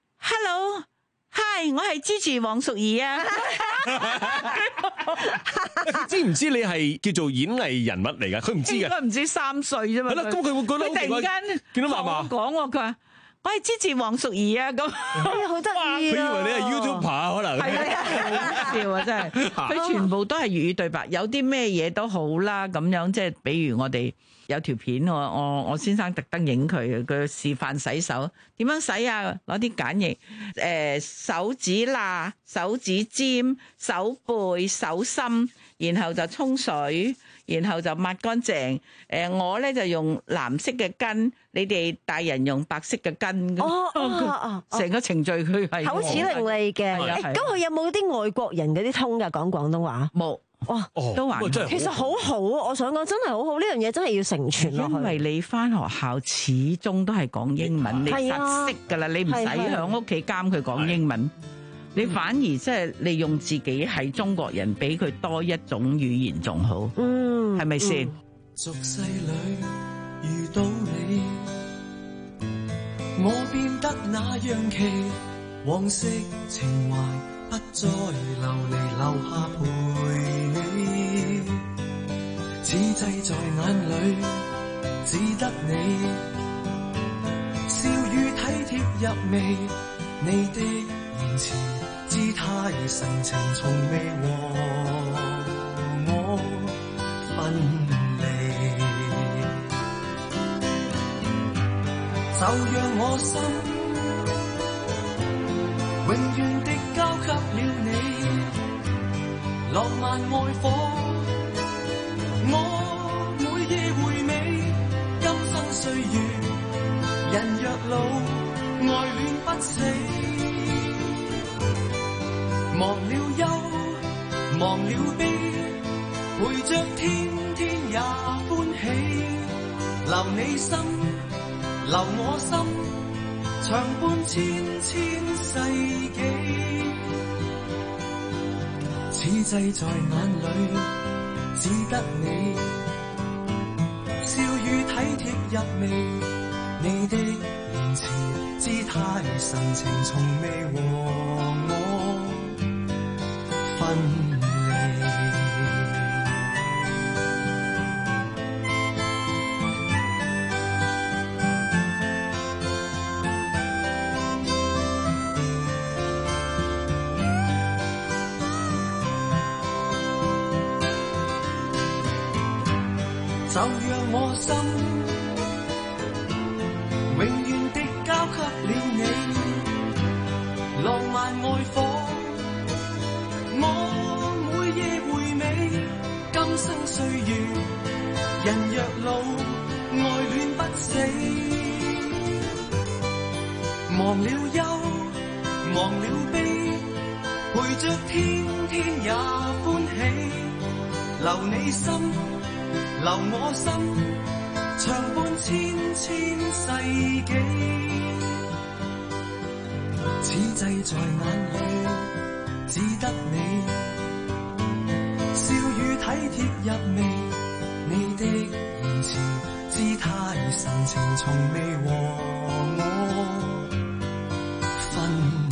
，Hello。Hi， 我係 Gigi 黃淑儀啊！ 知唔知你係叫做演藝人物嚟㗎？佢唔知嘅， 佢唔知三歲啫嘛。 係啦，咁佢會覺得佢突然間見到嫲嫲講我，佢話我係 Gigi 黃淑儀啊！咁哎呀，好得意啊！ 佢以為你係 YouTuber 可能係啊，好笑啊！真係，佢全部都係粵語對白，有啲咩嘢都好啦，咁樣即係比如我哋。有條片我我我先生特登影佢，佢示範洗手點樣洗啊？攞啲鹼液，誒、呃、手指罅、手指尖、手背、手心，然後就沖水，然後就抹乾淨。誒、呃、我咧就用藍色嘅巾，你哋大人用白色嘅巾。 哦哦哦， 成個程序佢係口齒伶俐嘅。咁佢有冇啲外國人嗰啲通㗎？講廣東話冇。哇，都還其實好好啊！我想講真係好好，呢樣嘢真係要承傳落去。 因為你翻學校始終都係講英文，你實識㗎啦，你唔使喺屋企監佢講英文，你反而即係利用自己係中國人，俾佢多一種語言仲好。嗯，係咪先？ 俗世裏遇到你，我變得那樣奇，往昔情懷不再流離，留下陪你，此際在眼裏只得你，笑語體貼入微，你的言辭姿態神情從未和我分離，就讓我心永遠的交給了你，浪漫愛火，我每夜回味，今生歲月，人若老，愛戀不死，忘了憂，忘了悲，陪着天天也歡喜，留你心，留我心。長伴千千世紀，此際在眼裏只得你，笑語體貼入微，你的言辭姿態神情從未和我分離。 就讓我心永遠的交給了你，浪漫愛火，我每夜回味，今生歲月，人若老，愛戀不死，忘了憂，忘了悲，陪着天天也歡喜，留你心，留我心，長伴千千世紀，此際在眼裏，只得你，笑語體貼入微，你的言辭姿態神情從未和我分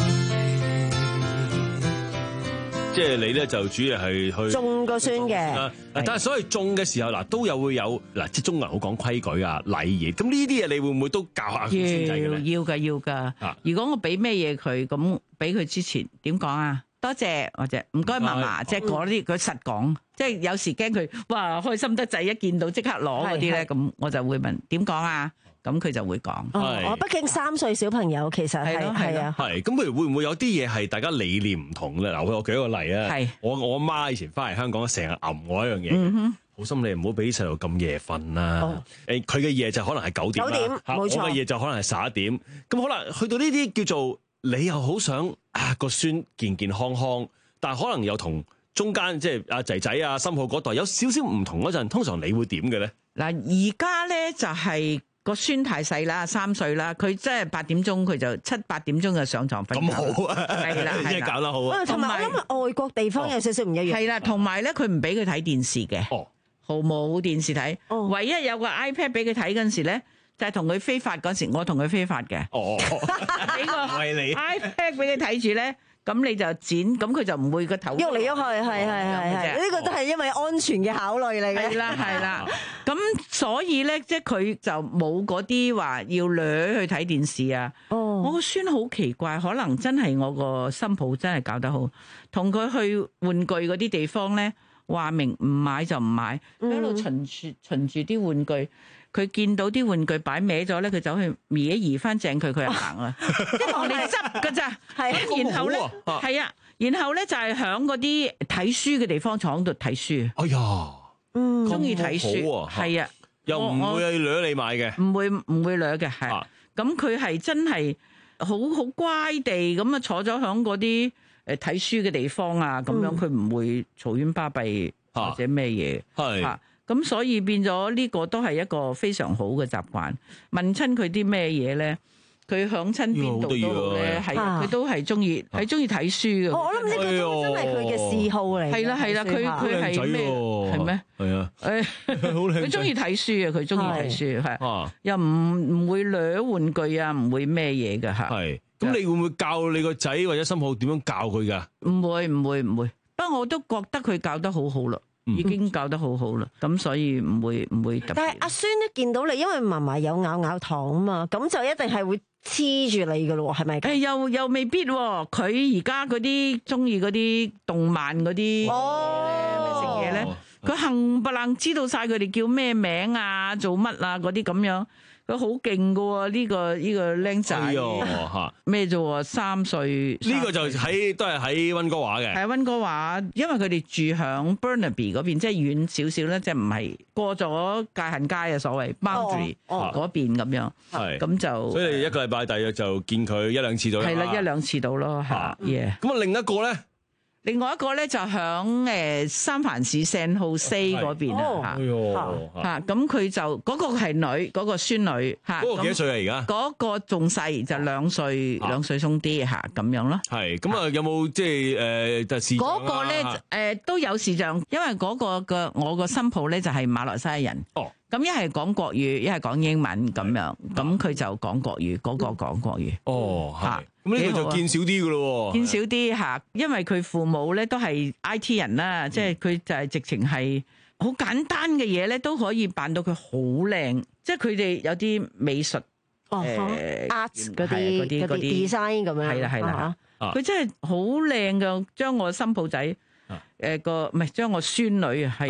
離。 即係你咧就主要係去種個孫嘅， 但係所謂種嘅時候嗱，都有會有嗱，即係中國人好講規矩啊、禮儀。咁呢啲嘢你會唔會都教下孫仔嘅咧？ 要要㗎要㗎。如果我俾咩嘢佢，咁俾佢之前點講啊？多謝或者唔該嫲嫲，即係嗰啲佢實講。即係有時驚佢哇開心得滯，一見到即刻攞嗰啲咧，咁我就會問點講啊？咁佢就會講。 哦，畢竟三歲小朋友其實係係啊。 係咁，譬如會唔會有啲嘢係大家理念唔同咧？嗱，我舉一個例啊。係我我阿媽以前翻嚟香港，成日揞我一樣嘢。嗯哼。好心你唔好俾細路咁夜瞓啦。誒，佢嘅夜就可能係九點啦。九點，冇錯。我嘅夜就可能係十一點。咁可能去到呢啲叫做你又好想啊個孫健健康康，但係可能又同中間即係阿仔仔啊、深號嗰代有少少唔同嗰陣，通常你會點嘅咧？ 嗱，而家咧就係個孫太細啦，三歲啦，佢即係八點鐘佢就七八點鐘就上床瞓覺。咁好啊， 係啦， 即係搞得好啊。 同埋我諗外國地方有少少唔一樣。 係啦，同埋咧佢唔俾佢睇電視嘅，毫冇電視睇。唯一有個 iPad 俾佢睇嗰陣時咧，就係同佢飛髮嗰時，我同佢飛髮嘅。哦，俾個 iPad 俾佢睇住咧。咁你就剪，咁佢就唔會個頭喐嚟喐去，係係係係，呢個都係因為安全嘅考慮嚟嘅。 係啦係啦，咁所以咧，即係佢就冇嗰啲話要掠去睇電視啊。哦，我個孫好奇怪，可能真係我個新抱真係搞得好，同佢去玩具嗰啲地方咧，話明唔買就唔買，一路循住循住啲玩具。佢見到啲玩具擺歪咗咧，佢走去移一移翻正佢，佢就行啦。因為我哋執㗎咋，係。然後咧，係啊，然後咧就係響嗰啲睇書嘅地方坐喺度睇書。哎呀，嗯，中意睇書，係啊， 又唔會掠你買嘅， 唔會唔會掠嘅，係。咁佢係真係好好乖地咁啊，坐咗響嗰啲誒睇書嘅地方啊，咁樣佢唔會嘈冤巴閉或者咩嘢，係。咁所以變咗呢個都係一個非常好嘅習慣。問親佢啲咩嘢咧，佢響親邊度都好咧，係佢都係中意，係中意睇書嘅。 我諗呢個都真係佢嘅嗜好嚟。 係啦係啦，佢佢係咩？係咩？係啊，誒，佢中意睇書啊！佢中意睇書係，又唔唔會掠玩具啊，唔會咩嘢嘅嚇。係。 咁你會唔會教你個仔或者新抱點樣教佢㗎？ 唔會唔會唔會，不過我都覺得佢教得好好啦。已經教得好好啦，咁所以唔會唔會特別。 但係阿孫一見到你，因為嫲嫲有咬咬糖啊嘛，咁就一定係會黐住你噶咯，係咪？ 誒，又又未必喎。佢而家嗰啲中意嗰啲動漫嗰啲咩食嘢咧，佢冚唪唥知道晒佢哋叫咩名啊，做乜啊嗰啲咁樣。佢好勁噶喎，呢個呢個僆仔咩啫？三歲呢個就喺都係喺溫哥華嘅， 喺溫哥華，因為佢哋住響 Burnaby 嗰邊，即係遠少少咧，即係唔係過咗界限街啊，所謂 boundary 嗰邊咁樣，係咁就。 所以一個禮拜大約就見佢一兩次到啦， 係啦，一兩次到咯，嚇嘢。 咁啊，另一個咧。 另外一個咧就響誒三藩市聖荷西嗰邊啊嚇嚇，咁佢就嗰個係女，嗰個孫女嚇。 嗰個幾多歲啊？而家嗰個仲細，就兩歲兩歲鬆啲嚇咁樣咯。 係咁啊，有冇即係誒就視像啊？ 嗰個咧誒都有視像，因為嗰個嘅我個新抱咧就係馬來西亞人。哦。咁一係講國語，一係講英文咁樣，咁佢就講國語，嗰個講國語。哦，係。咁呢個就見少啲噶咯喎。見少啲嚇，因為佢父母咧都係 I T 人啦，即係佢就係直情係好簡單嘅嘢咧，都可以扮到佢好靚。即係佢哋有啲美術誒 art 嗰啲嗰啲 design 咁樣。 係啦係啦，佢真係好靚噶，將我新抱仔誒個唔係將我孫女啊係。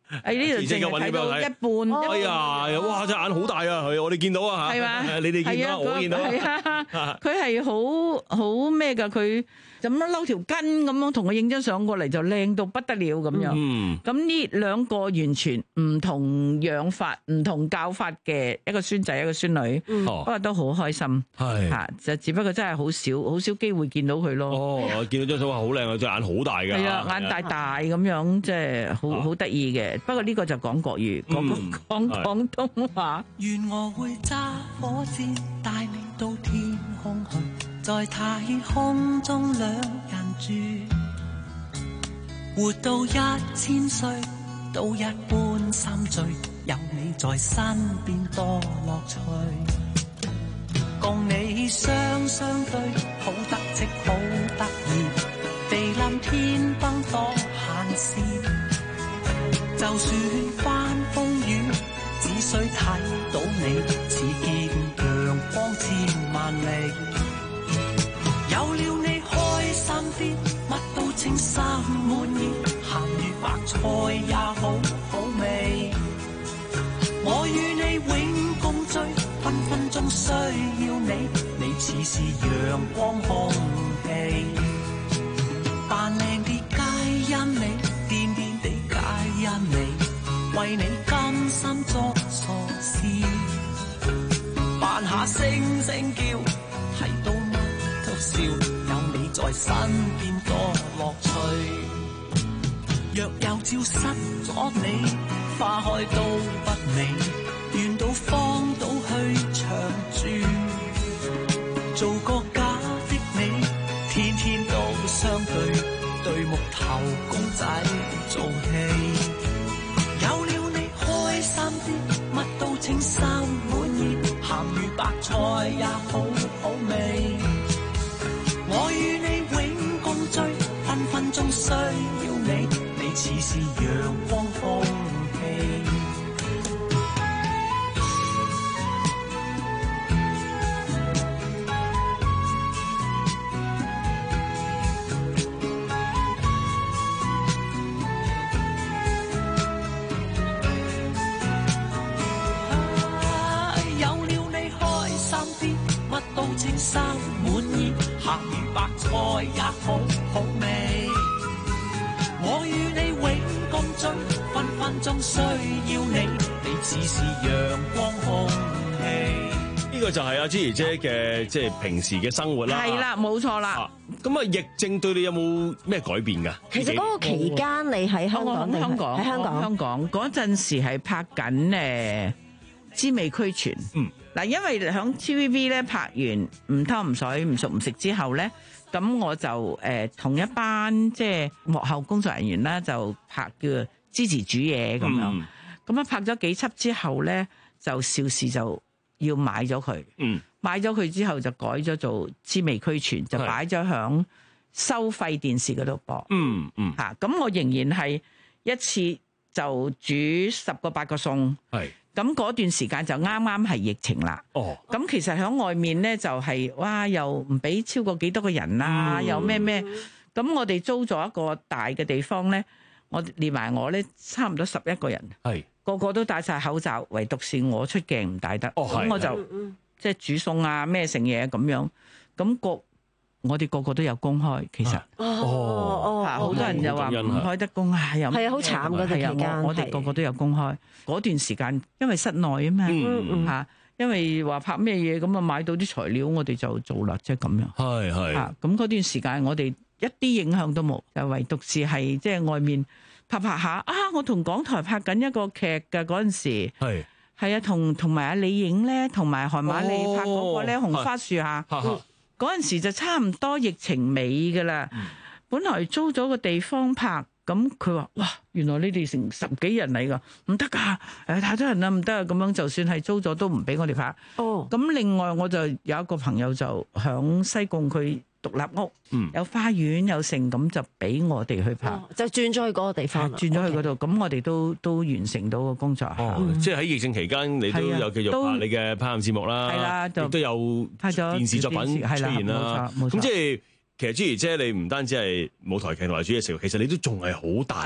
喺呢度淨係睇到一半。 哎呀，哇！隻眼好大啊！佢我哋見到啊嚇， 係嘛？ 你哋見到，我見到。 係啊，佢係好好咩㗎？佢咁樣嬲條筋咁樣同佢影張相過嚟，就靚到不得了咁樣。 嗯。 咁呢兩個完全唔同養法、唔同教法嘅一個孫仔一個孫女，不過都好開心。 係嚇，就只不過真係好少好少機會見到佢咯。 哦，我見到張相話好靚啊，隻眼好大㗎。 係啊，眼大大咁樣，即係好好得意嘅。不過呢個就講國語，講講廣東話。 願我會揸火箭帶你到天空去，在太空中兩人住，活到一千歲都一般心醉，有你在身邊多樂趣，共你雙雙對，好得戚好得意，地冧天崩多閒事，就算翻風雨，只需睇到你，似見陽光千萬里。有了你開心啲，乜都稱心滿意，鹹魚白菜也好好味。我與你永共聚，分分鐘需要你，你似是陽光空氣。扮靚啲皆因你，癲癲地皆因你，為你甘心作傻事，扮下聲聲叫，睇到笑，有你在身邊多樂趣。若有朝失咗你，花開都不美，願到荒島去長住，做個假的你，天天都相對，對木頭公仔做戲。有了你開心啲，乜都稱心滿意，鹹魚白菜也好好味。我與你永共聚，分分鐘需要你，你似是陽光空氣。有了你開心啲，乜都稱心滿意，鹹魚白菜也好好味。我與你永共聚，分分鐘需要你，你似是陽光空氣。 呢個就係阿 Gigi 姐嘅即係平時嘅生活啦。 係啦，冇錯啦。 咁啊，疫症對你有冇咩改變㗎？ 其實嗰個期間你喺香港定香港？ 喺香港。 香港嗰陣時係拍緊誒《滋味俱全》。嗯。嗱，因為響 T V B 咧拍完唔湯唔水唔熟唔食之後咧，咁我就誒、呃、同一班即係幕後工作人員啦，就拍叫支持煮嘢咁樣。咁、嗯、啊拍咗幾輯之後咧，就邵氏就要買咗佢。嗯，買咗佢之後就改咗做滋味俱全，就擺咗響收費電視嗰度播。嗯嗯，嚇、啊，咁我仍然係一次就煮十個八個餸。係。咁嗰段時間就啱啱係疫情啦。哦，咁其實喺外面咧就係、是、哇，又唔俾超過幾多個人啦，嗯、又咩咩。咁我哋租咗一個大嘅地方咧，我連埋我咧差唔多十一個人，係個個都戴晒口罩，唯獨是我出鏡唔戴得。哦，咁我就即係煮餸啊，咩成嘢咁樣。咁個我哋個個都有公開，其實哦哦，好多人又話唔開得工啊，又係啊，好慘嗰段期間。我哋個個都有公開嗰段時間，因為室內啊嘛嚇，因為話拍咩嘢咁啊，買到啲材料我哋就做啦，即係咁樣。係係嚇，咁嗰段時間我哋一啲影響都冇，就唯獨是係即係外面拍拍下啊！我同港台拍緊一個劇㗎嗰陣時，係係啊，同同埋阿李影咧，同埋韓馬利拍嗰個咧紅花樹下。嗰陣時就差唔多疫情尾㗎啦，嗯、本來租咗個地方拍，咁佢話：哇，原來你哋成十幾人嚟㗎，唔得㗎，誒太多人啦，唔得啊！咁樣就算係租咗都唔俾我哋拍。哦，咁另外我就有一個朋友就響西貢佢獨立屋，嗯、有花園有成，咁就俾我哋去拍， 哦、就轉咗去嗰個地方， 轉咗去嗰度，咁 Okay. 我哋都都完成到個工作。 哦嗯、即係喺疫情期間，你都有繼續拍你嘅烹飪節目啦，係啦，亦都有拍咗電視作品出現啦。冇錯，冇錯。咁即係其實 Gigi 姐，你唔單止係舞台劇同埋煮嘢食，其實你都仲係好大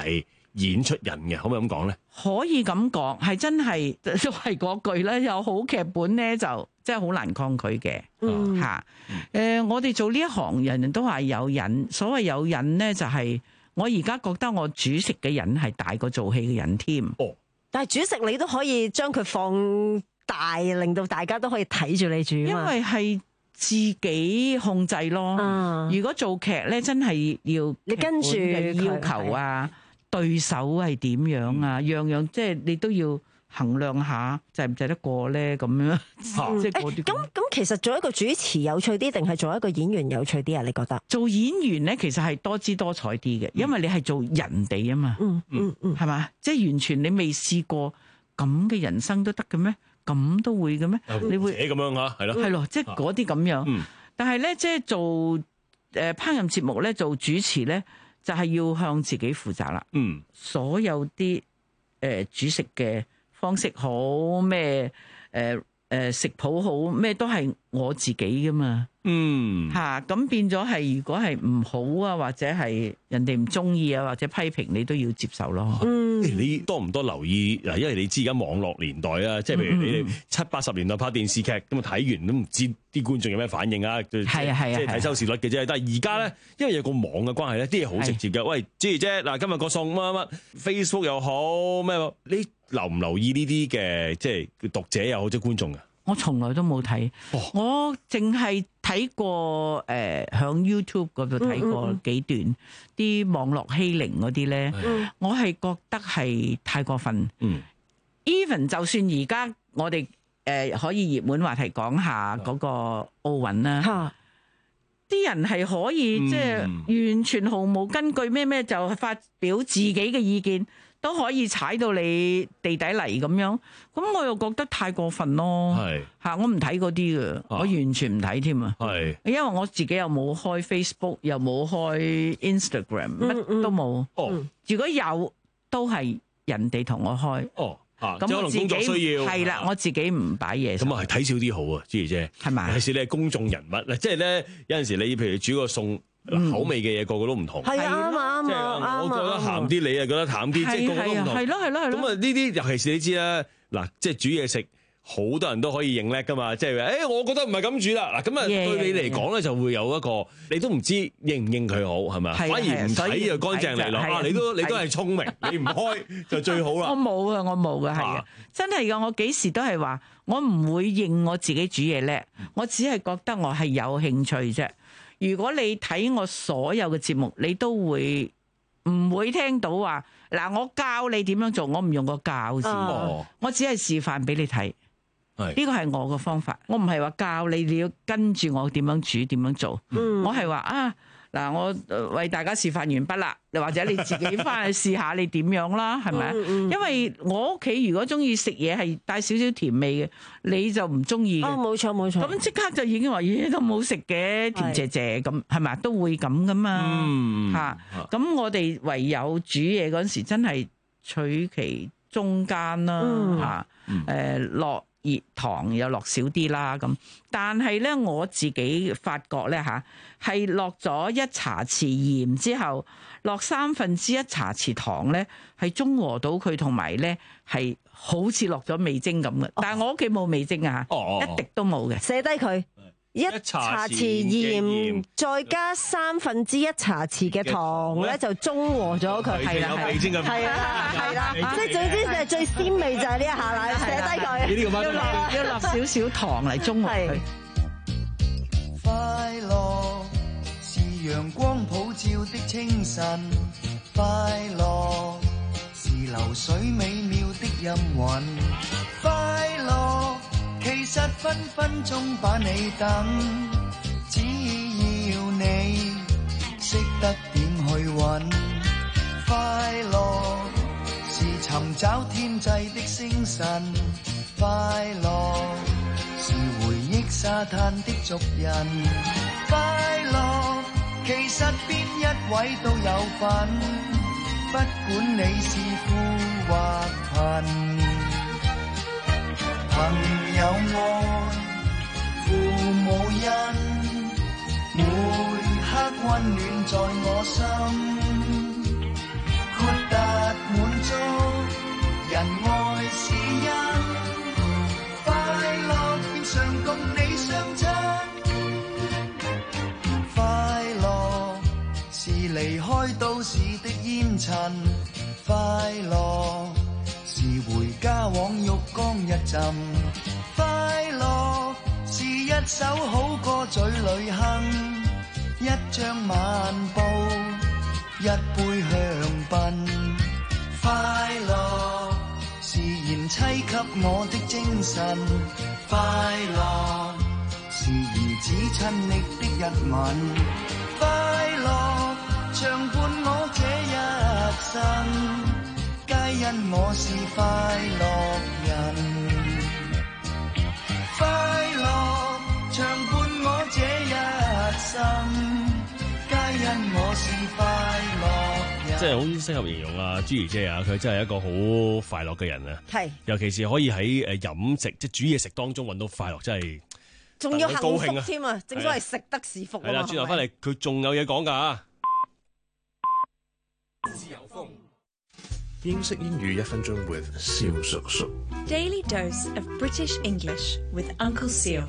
演出人嘅，可唔可以咁講咧？ 可以咁講，係真係都係嗰句咧，有好劇本咧就真係好難抗拒嘅。 嗯嚇，誒，我哋做呢一行，人人都話有癮。所謂有癮咧，就係我而家覺得我煮食嘅癮係大過做戲嘅癮添。 哦， 但係煮食你都可以將佢放大，令到大家都可以睇住你煮。 因為係自己控制咯。 嗯、 如果做劇咧，真係要你跟住要求啊，對手係點樣啊，樣樣即係你都要衡量下，制唔制得過咧咁樣。即係嗰啲咁咁，其實做一個主持有趣啲，定係做一個演員有趣啲啊？你覺得？ 做演員咧，其實係多姿多彩啲嘅，因為你係做人哋啊嘛。 嗯嗯嗯， 係嘛？即係完全你未試過咁嘅人生都得嘅咩？咁都會嘅咩？你會咁樣嚇，係咯， 係咯，即係嗰啲咁樣。 嗯、但係咧，即係做誒烹飪節目咧，做主持咧，就係要向自己負責啦。 嗯， 所有啲誒、呃、煮食嘅方式好咩？誒誒食譜好咩？都係我自己噶嘛。 嗯， 嚇咁變咗係，如果係唔好啊，或者係人哋唔中意啊，或者批評，你都要接受咯。 嗯， 你多唔多留意嗱？因為你知而家網絡年代啊，即係譬如你哋七八十年代拍電視劇咁啊，睇完都唔知啲觀眾有咩反應啊。 係啊係啊， 即係睇收視率嘅啫。但係而家咧，因為有個網嘅關係咧，啲嘢好直接嘅。喂，知姐嗱，今日個餸乜乜乜 Facebook 又好咩？你留唔留意呢啲嘅即係讀者又好，即係觀眾啊？ 我從來都冇睇，哦、我淨係睇過誒，響、呃、YouTube 嗰度睇過幾段啲、嗯嗯、網絡欺凌嗰啲咧，嗯、我係覺得係太過分。嗯、even 就算而家我哋誒、呃、可以熱門話題講下嗰個奧運啦，啲、嗯、人係可以即係、就是、完全毫無根據咩咩就發表自己嘅意見。都可以踩到你地底泥咁樣，咁我又覺得太過分咯。係嚇，我唔睇嗰啲嘅，我完全唔睇添啊。係，因為我自己又冇開 Facebook，又冇開 Instagram，乜都冇。哦，如果有，都係人哋同我開。哦，嚇，咁可能工作需要係啦，我自己唔擺嘢。咁啊，係睇少啲好啊，知姐係咪？尤其是你係公眾人物嗱，即係咧有陣時你譬如煮個餸。口味嘅嘢個個都唔同， 係啊啱啊啱啊， 我覺得鹹啲，你又覺得淡啲，即係個個都唔同， 係咯係咯係咯。咁啊呢啲尤其是你知啦，嗱，即係煮嘢食，好多人都可以認叻噶嘛，即係誒，我覺得唔係咁煮啦，嗱，咁啊對你嚟講咧就會有一個，你都唔知認唔認佢好係咪？反而唔睇就乾淨嚟咯。啊，你都你都係聰明，你唔開就最好啦。 我冇啊，我冇嘅係啊，真係噶，我幾時都係話，我唔會認我自己煮嘢叻，我只係覺得我係有興趣啫。如果你睇我所有嘅節目，你都會唔會聽到話嗱？我教你點樣做，我唔用個教字，哦、我只係示範俾你睇。呢個係我嘅方法，我唔係話教你，你要跟住我點樣煮點樣做。嗯、我係話啊嗱，我為大家示範完畢啦，或者你自己翻去試下你點樣啦，係咪？嗯嗯、因為我屋企如果中意食嘢係帶少少甜味嘅，你就唔中意嘅。 哦，冇錯冇錯。 咁即刻就已經話嘢都冇食嘅，甜謝謝咁，係咪？都會咁噶嘛。 嗯， 嚇。咁我哋唯有煮嘢嗰陣時，真係取其中間啦。嚇、嗯。誒落。嗯熱糖又落少啲啦，咁但係咧我自己發覺咧吓，係落咗一茶匙鹽之後，落三分之一茶匙糖咧，係中和到佢，同埋咧係好似落咗味精咁嘅。但係我屋企冇味精啊，哦、一滴都冇嘅。 寫低佢。一茶匙鹽，再加三分之一茶匙嘅糖咧，就中和咗佢。係啦，係啦，係啦，即係總之就係最鮮味就係呢一下啦。寫低佢， 要落要落少少糖嚟中和佢。 快樂是陽光普照的清晨，快樂是流水美妙的音韻，快樂。其實分分鐘把你等，只要你識得點去揾。快樂是尋找天際的星辰，快樂是回憶沙灘的族人。快樂其實邊一位都有份，不管你是富或貧。朋友愛，父母恩，每刻溫暖在我心。豁達足，人愛是因，快樂變常共你相親。快樂是離開都市的煙塵，快樂是回家往浴缸一浸，快樂是一首好歌嘴裏哼，一張晚報，一杯香檳。快樂是賢妻給我的精神，快樂是兒子親昵的一吻，快樂長伴我這一生，皆因我是快樂人。快樂長伴我這一生，皆因我是快樂人。 即係好適合形容啊，朱怡姐啊，佢真係一個好快樂嘅人啊。 係， 尤其是可以喺誒飲食即係煮嘢食當中揾到快樂，真係仲要幸高興啊福添啊！正所謂食得是福啊嘛。 係啦，轉頭翻嚟佢仲有嘢講㗎啊！ 自由風，英式英語一分鐘 with 蕭叔叔。 Daily dose of British English with Uncle Seal.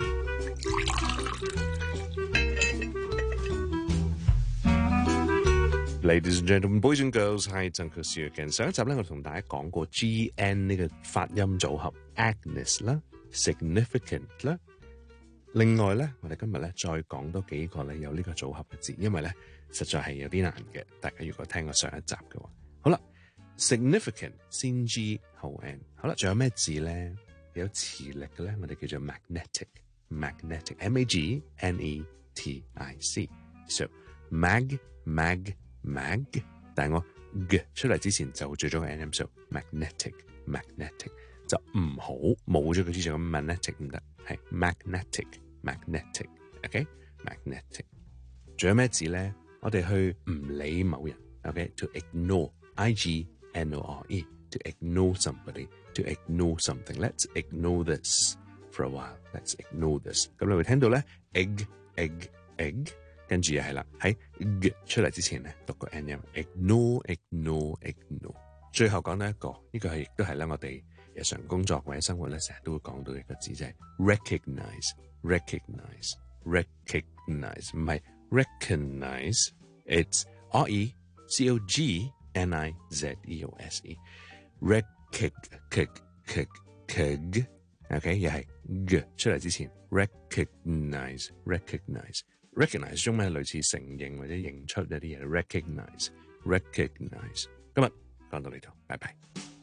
Ladies and gentlemen, boys and girls, hi, it's Uncle Seal again. 上一集咧，我同大家講過 G N 呢個發音組合 Agnes 啦 ，significant 啦。另外咧，我哋今日咧再講多幾個咧有呢個組合嘅字，因為咧實在係有啲難嘅。大家如果聽過上一集嘅話，好啦 ，significant 先 G 後 N。好啦，仲有咩字咧？有磁力嘅咧，我哋叫做 magnetic，magnetic，M A G N E T I C。So mag mag mag， 但係我 g 出嚟之前就做咗個 N，so magnetic magnetic 就唔好冇咗個之前咁 magnetic 唔得，係 magnetic magnetic，OK magnetic。仲有咩字咧？我哋去唔理某人 ，OK，to ignore I G N O R E to ignore somebody to ignore something。Let's ignore this for a while. Let's ignore this。咁你會聽到咧 egg egg egg。跟住又係啦，喺 g 出嚟之前咧，讀個 n 音 ，ignore ignore ignore。最後講到一個，呢、這個係亦都係咧，我哋日常工作或者生活咧，成日都會講到一個字，就係 recognize recognize recognize， 唔係 recognize，it's R E C O G N I Z E O S E。recog cog cog cog，OK， 又係 g 出嚟之前 recognize recognize。recognize 中文係類似承認或者認出一啲嘢 recognize recognize。今日講到呢度，拜拜。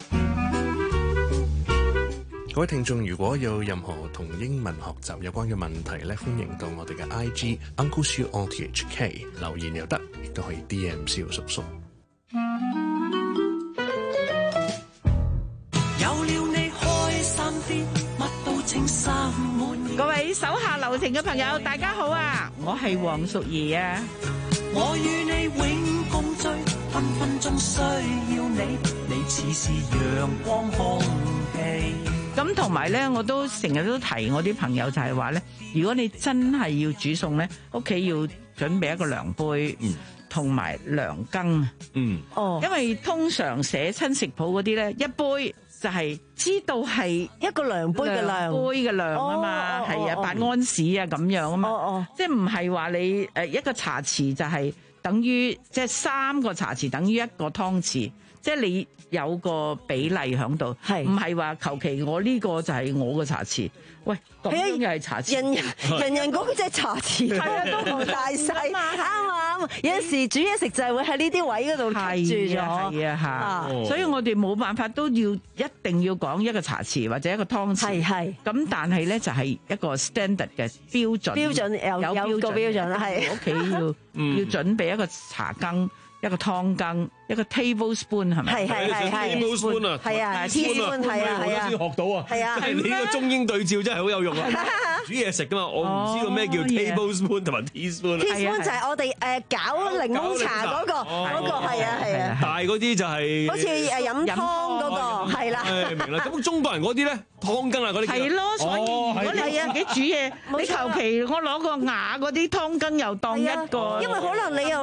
各位聽眾，如果有任何同英文學習有關嘅問題咧，歡迎到我哋嘅 I G Uncle Siu R T H K 留言又得，亦都可以 D M 蕭叔叔。 有了你開心啲，乜都稱心滿意。 各位手下留情嘅朋友，大家好啊！我係黃淑儀啊！ 我與你永共聚，分分鐘需要你，你似是陽光空氣。 咁同埋咧，我都成日都提我啲朋友就係話咧，如果你真係要煮餸咧，屋企要準備一個量杯，同埋量羹。 嗯， 哦，因為通常寫親食譜嗰啲咧，一杯。就係知道係一個量杯嘅量， 杯嘅量啊嘛，係啊，八安士啊咁樣啊嘛， 哦哦、 即係唔係話你誒一個茶匙就係等於即係三個茶匙等於一個湯匙，即係你有個比例喺度，唔係話求其我呢個就係我嘅茶匙。喂，咁樣又係茶匙， 人人人人嗰個即係茶匙，係啊，都唔大細，啱啊啱。有陣時煮嘢食就係會喺呢啲位嗰度卡住咗， 係啊嚇，所以我哋冇辦法都要一定要講一個茶匙或者一個湯匙，係係。咁但係咧就係一個 standard 嘅標準，標準有有個標準啦，係屋企要要準備一個茶羹。一個湯羹，一個 tablespoon 係咪？係係係係 tablespoon 啊， 係啊 ，teaspoon 係啊係啊， 先學到啊， 係啊， 你呢個中英對照真係好有用啊！煮嘢食噶嘛，我唔知道咩叫 tablespoon 同埋 teaspoon。 teaspoon 就係我哋誒攪檸檬茶嗰個，嗰個係啊係啊。 大嗰啲就係好似誒飲湯嗰個，係啦。 誒明啦，咁中國人嗰啲咧湯羹啊嗰啲係咯，所以如果你自己煮嘢，你求其我攞個瓦嗰啲湯羹又當一個， 因為可能你又。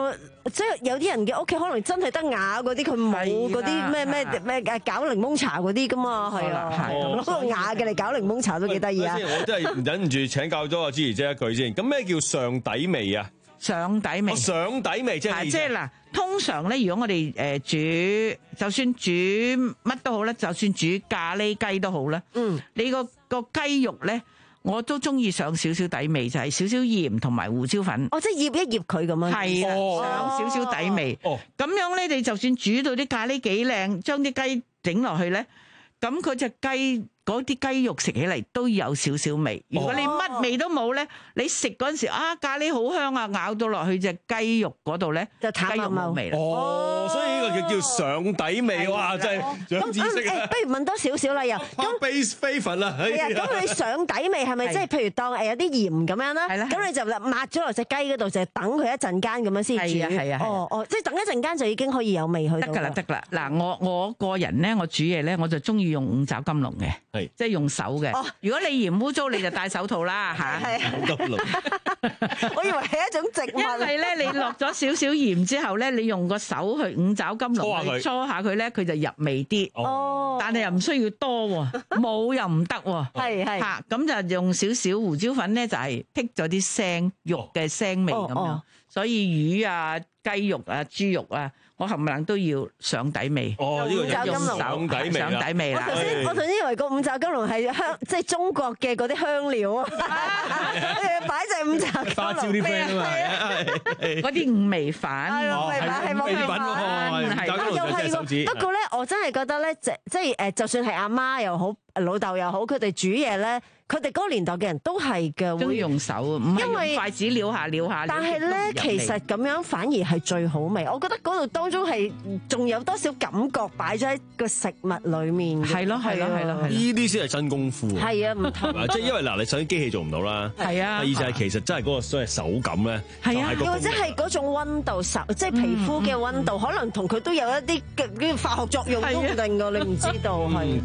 即係有啲人嘅屋企可能真係得瓦嗰啲，佢冇嗰啲咩咩咩誒搞檸檬茶嗰啲噶嘛，係啊，攞個瓦嘅嚟搞檸檬茶都幾得意啊！ 我真係忍唔住請教咗阿朱怡姐一句先，咁咩叫上底味啊？ 上底味， 上底味即係即係嗱，通常咧，如果我哋誒煮，就算煮乜都好咧，就算煮咖喱雞都好啦。嗯，你個個雞肉咧，我都中意上少少底味，就係少少鹽同埋胡椒粉。 哦，即係醃一醃佢咁樣。 係啦，上少少底味。哦，咁樣咧，你就算煮到啲咖喱幾靚，將啲雞整落去咧，咁佢隻雞。嗰啲雞肉食起嚟都有少少味。如果你乜味都冇咧，你食嗰陣時啊，咖喱好香啊，咬到落去隻雞肉嗰度咧， 就淡雞肉冇味啦。 哦，所以呢個叫叫上底味哇！真係長知識啊！ 不如問多少少啦，又咁 base favorite 啦。 係啊，咁你上底味係咪即係譬如當誒有啲鹽咁樣啦？係啦。咁你就抹咗落隻雞嗰度，就等佢一陣間咁樣先煮。 係啊係啊。 哦哦，即係等一陣間就已經可以有味去到。 得㗎啦，得㗎啦。嗱，我我個人咧，我煮嘢咧，我就中意用五爪金龍嘅。係，即係用手嘅。哦，如果你嫌污糟，你就戴手套啦嚇。係啊，我以為係一種植物。 因為咧，你落咗少少鹽之後咧，你用個手去五爪金龍去搓下佢咧，佢就入味啲。哦，但係又唔需要多喎，冇又唔得喎。係係嚇，咁就用少少胡椒粉咧，就係剔咗啲腥肉嘅腥味咁樣。所以魚啊、雞肉啊、豬肉啊。我冚唪唥都要上底味。 哦，呢個就用上底味啦。 上底味啦。 我頭先我頭先以為個五爪金龍係香，即係中國嘅嗰啲香料啊，擺隻五爪金龍。花椒啲 friend 啊嘛， 嗰啲五味粉。 係五味粉，係五味粉。係又係喎。不過咧，我真係覺得咧，即即係誒，就算係阿媽又好，老豆又好，佢哋煮嘢咧。佢哋嗰個年代嘅人都係嘅， 會用手，唔係用筷子撩下撩下。 但係咧，其實咁樣反而係最好味。我覺得嗰度當中係仲有多少感覺擺咗喺個食物裡面。 係咯，係咯，係咯，係。 呢啲先係真功夫。 係啊，唔同。 即係因為嗱，你首先機器做唔到啦。係啊。第二就係其實真係嗰個所謂手感咧。 係啊。又或者係嗰種溫度，手即係皮膚嘅溫度，可能同佢都有一啲嘅化學作用都唔定㗎，你唔知道係。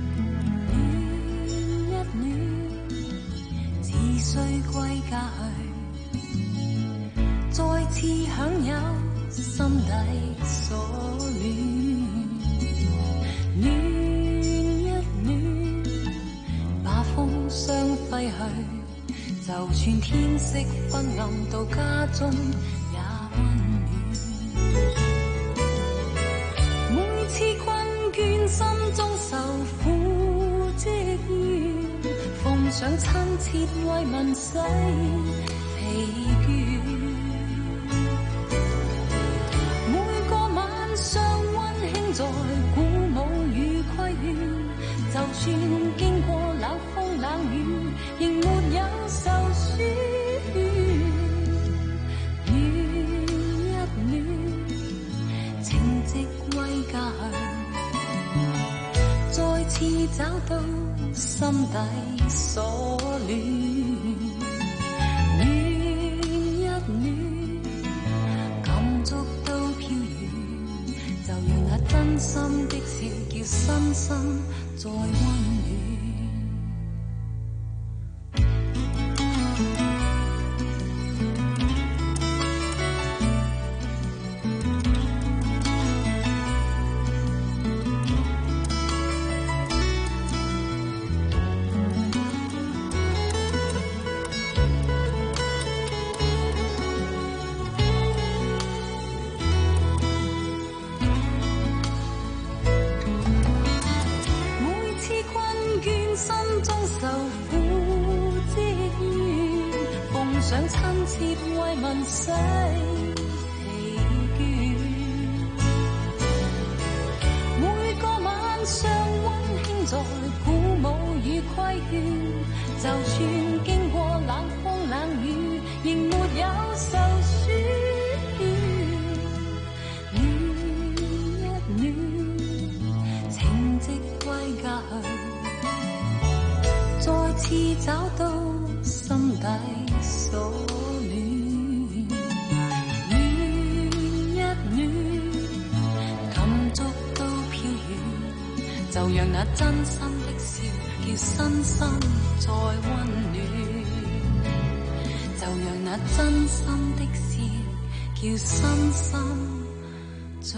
須歸家去，再次享有心底所戀，戀一戀，把風霜揮去，就算天色昏暗，到家中也溫暖。每次困倦，心中受苦積怨。奉上親切慰問洗疲倦，每個晚上溫馨在鼓舞與規勸，就算經過冷風冷雨，仍沒有受損。戀一戀，情直歸家鄉，再次找到心底所戀，戀一戀，感觸都飄遠，就讓那真心的笑叫身心再溫暖。想親切慰問洗疲倦，每個晚上溫馨在鼓舞與規勸，就算經過冷風冷雨，仍沒有受損。戀一戀，情直歸家鄉，再次找到心底所戀，戀一戀，感觸都飄遠，就讓那真心的笑叫身心再溫暖，就讓那真心的笑叫身心再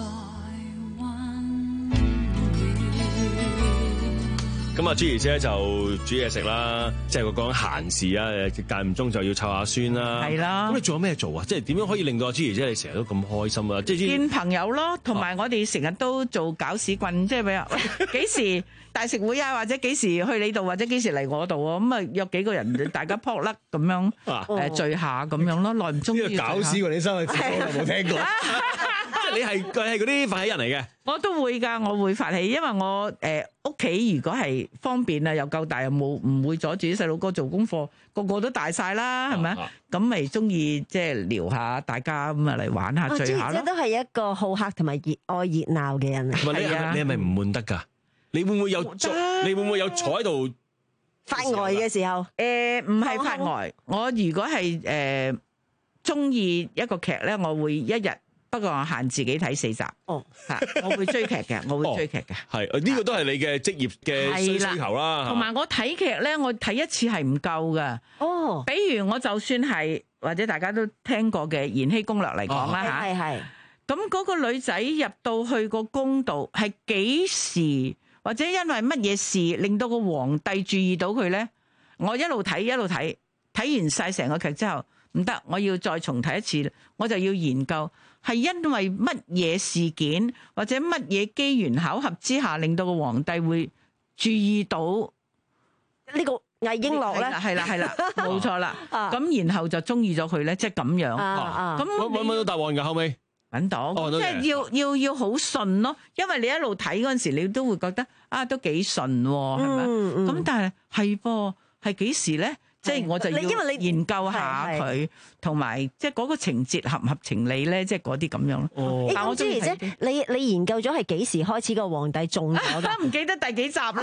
咁啊，朱兒姐就煮嘢食啦，即係講閒事啊，間唔中就要湊下孫啦。 係啦。 咁你仲有咩做啊？即係點樣可以令到阿朱兒姐你成日都咁開心啊？即係見朋友咯，同埋我哋成日都做搞屎棍，即係譬如幾時大食會啊，或者幾時去你度，或者幾時嚟我度啊，咁啊約幾個人大家撲甩咁樣誒聚下咁樣咯，耐唔中意搞屎棍你生日節目有冇聽過？即係你係係嗰啲發起人嚟嘅。 我都會㗎，我會發起，因為我誒屋企如果係方便啊，又夠大又冇唔會阻住啲細路哥做功課，個個都大晒啦，係咪啊？咁咪中意即係聊下大家咁啊嚟玩下聚下咯。 即都係一個好客同埋熱愛熱鬧嘅人啊！ 係啊，你係咪唔悶得㗎？你會唔會有你會唔會有坐喺度發呆嘅時候？ 誒唔係發呆，我如果係誒中意一個劇咧，我會一日。不過我限自己睇四集，哦，嚇，我會追劇嘅，我會追劇嘅， 係呢個都係你嘅職業嘅需求啦。 同埋我睇劇咧，我睇一次係唔夠㗎。哦，比如我就算係或者大家都聽過嘅《延禧攻略》嚟講啦嚇，係係。咁嗰個女仔入到去個宮度係幾時，或者因為乜嘢事令到個皇帝注意到佢咧？我一路睇一路睇，睇完晒成個劇之後，唔得，我要再重睇一次，我就要研究。係因為乜嘢事件或者乜嘢機緣巧合之下，令到個皇帝會注意到呢個魏瓔珞咧？ 係啦係啦，冇錯啦。咁然後就中意咗佢咧，即係咁樣。咁揾唔揾到答案㗎？後尾揾到，即係要要要好順咯。因為你一路睇嗰陣時，你都會覺得啊，都幾順喎，係咪？咁但係係噃，係幾時咧？即係我就要因為你研究下佢，同埋即係嗰個情節合唔合情理咧，即係嗰啲咁樣咯。 哦，但我朱兒姐，你你研究咗係幾時開始個皇帝中咗㗎？ 唔記得第幾集啦。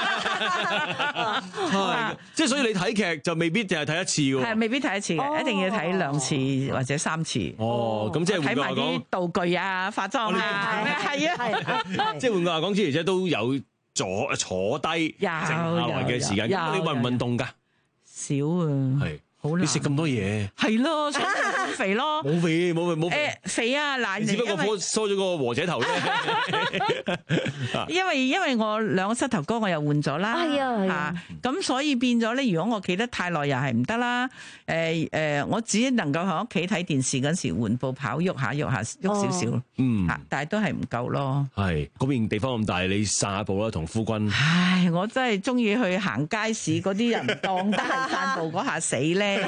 係，即係所以你睇劇就未必淨係睇一次喎。 係，未必睇一次嘅，一定要睇兩次或者三次。 哦，咁即係換句話講，睇埋啲道具啊、化妝啊，係啊， 即係換句話講，朱兒姐都有坐坐低靜下來嘅時間。你運唔運動㗎？ 少啊，係好難。 你食咁多嘢， 係咯，所以咁肥咯。 冇肥，冇肥，冇肥。 誒，肥啊，嗱， 只不過梳咗個和姐頭啫。 因為因為我兩個膝頭哥我又換咗啦， 係啊， 嚇咁所以變咗咧。如果我企得太耐又係唔得啦。誒誒，我只能夠喺屋企睇電視嗰時緩步跑，喐下喐下喐少少，嗯，但係都係唔夠咯。 係嗰邊地方咁大，你散下步啦，同夫君。 唉，我真係中意去行街市，嗰啲人當得係散步嗰下死咧。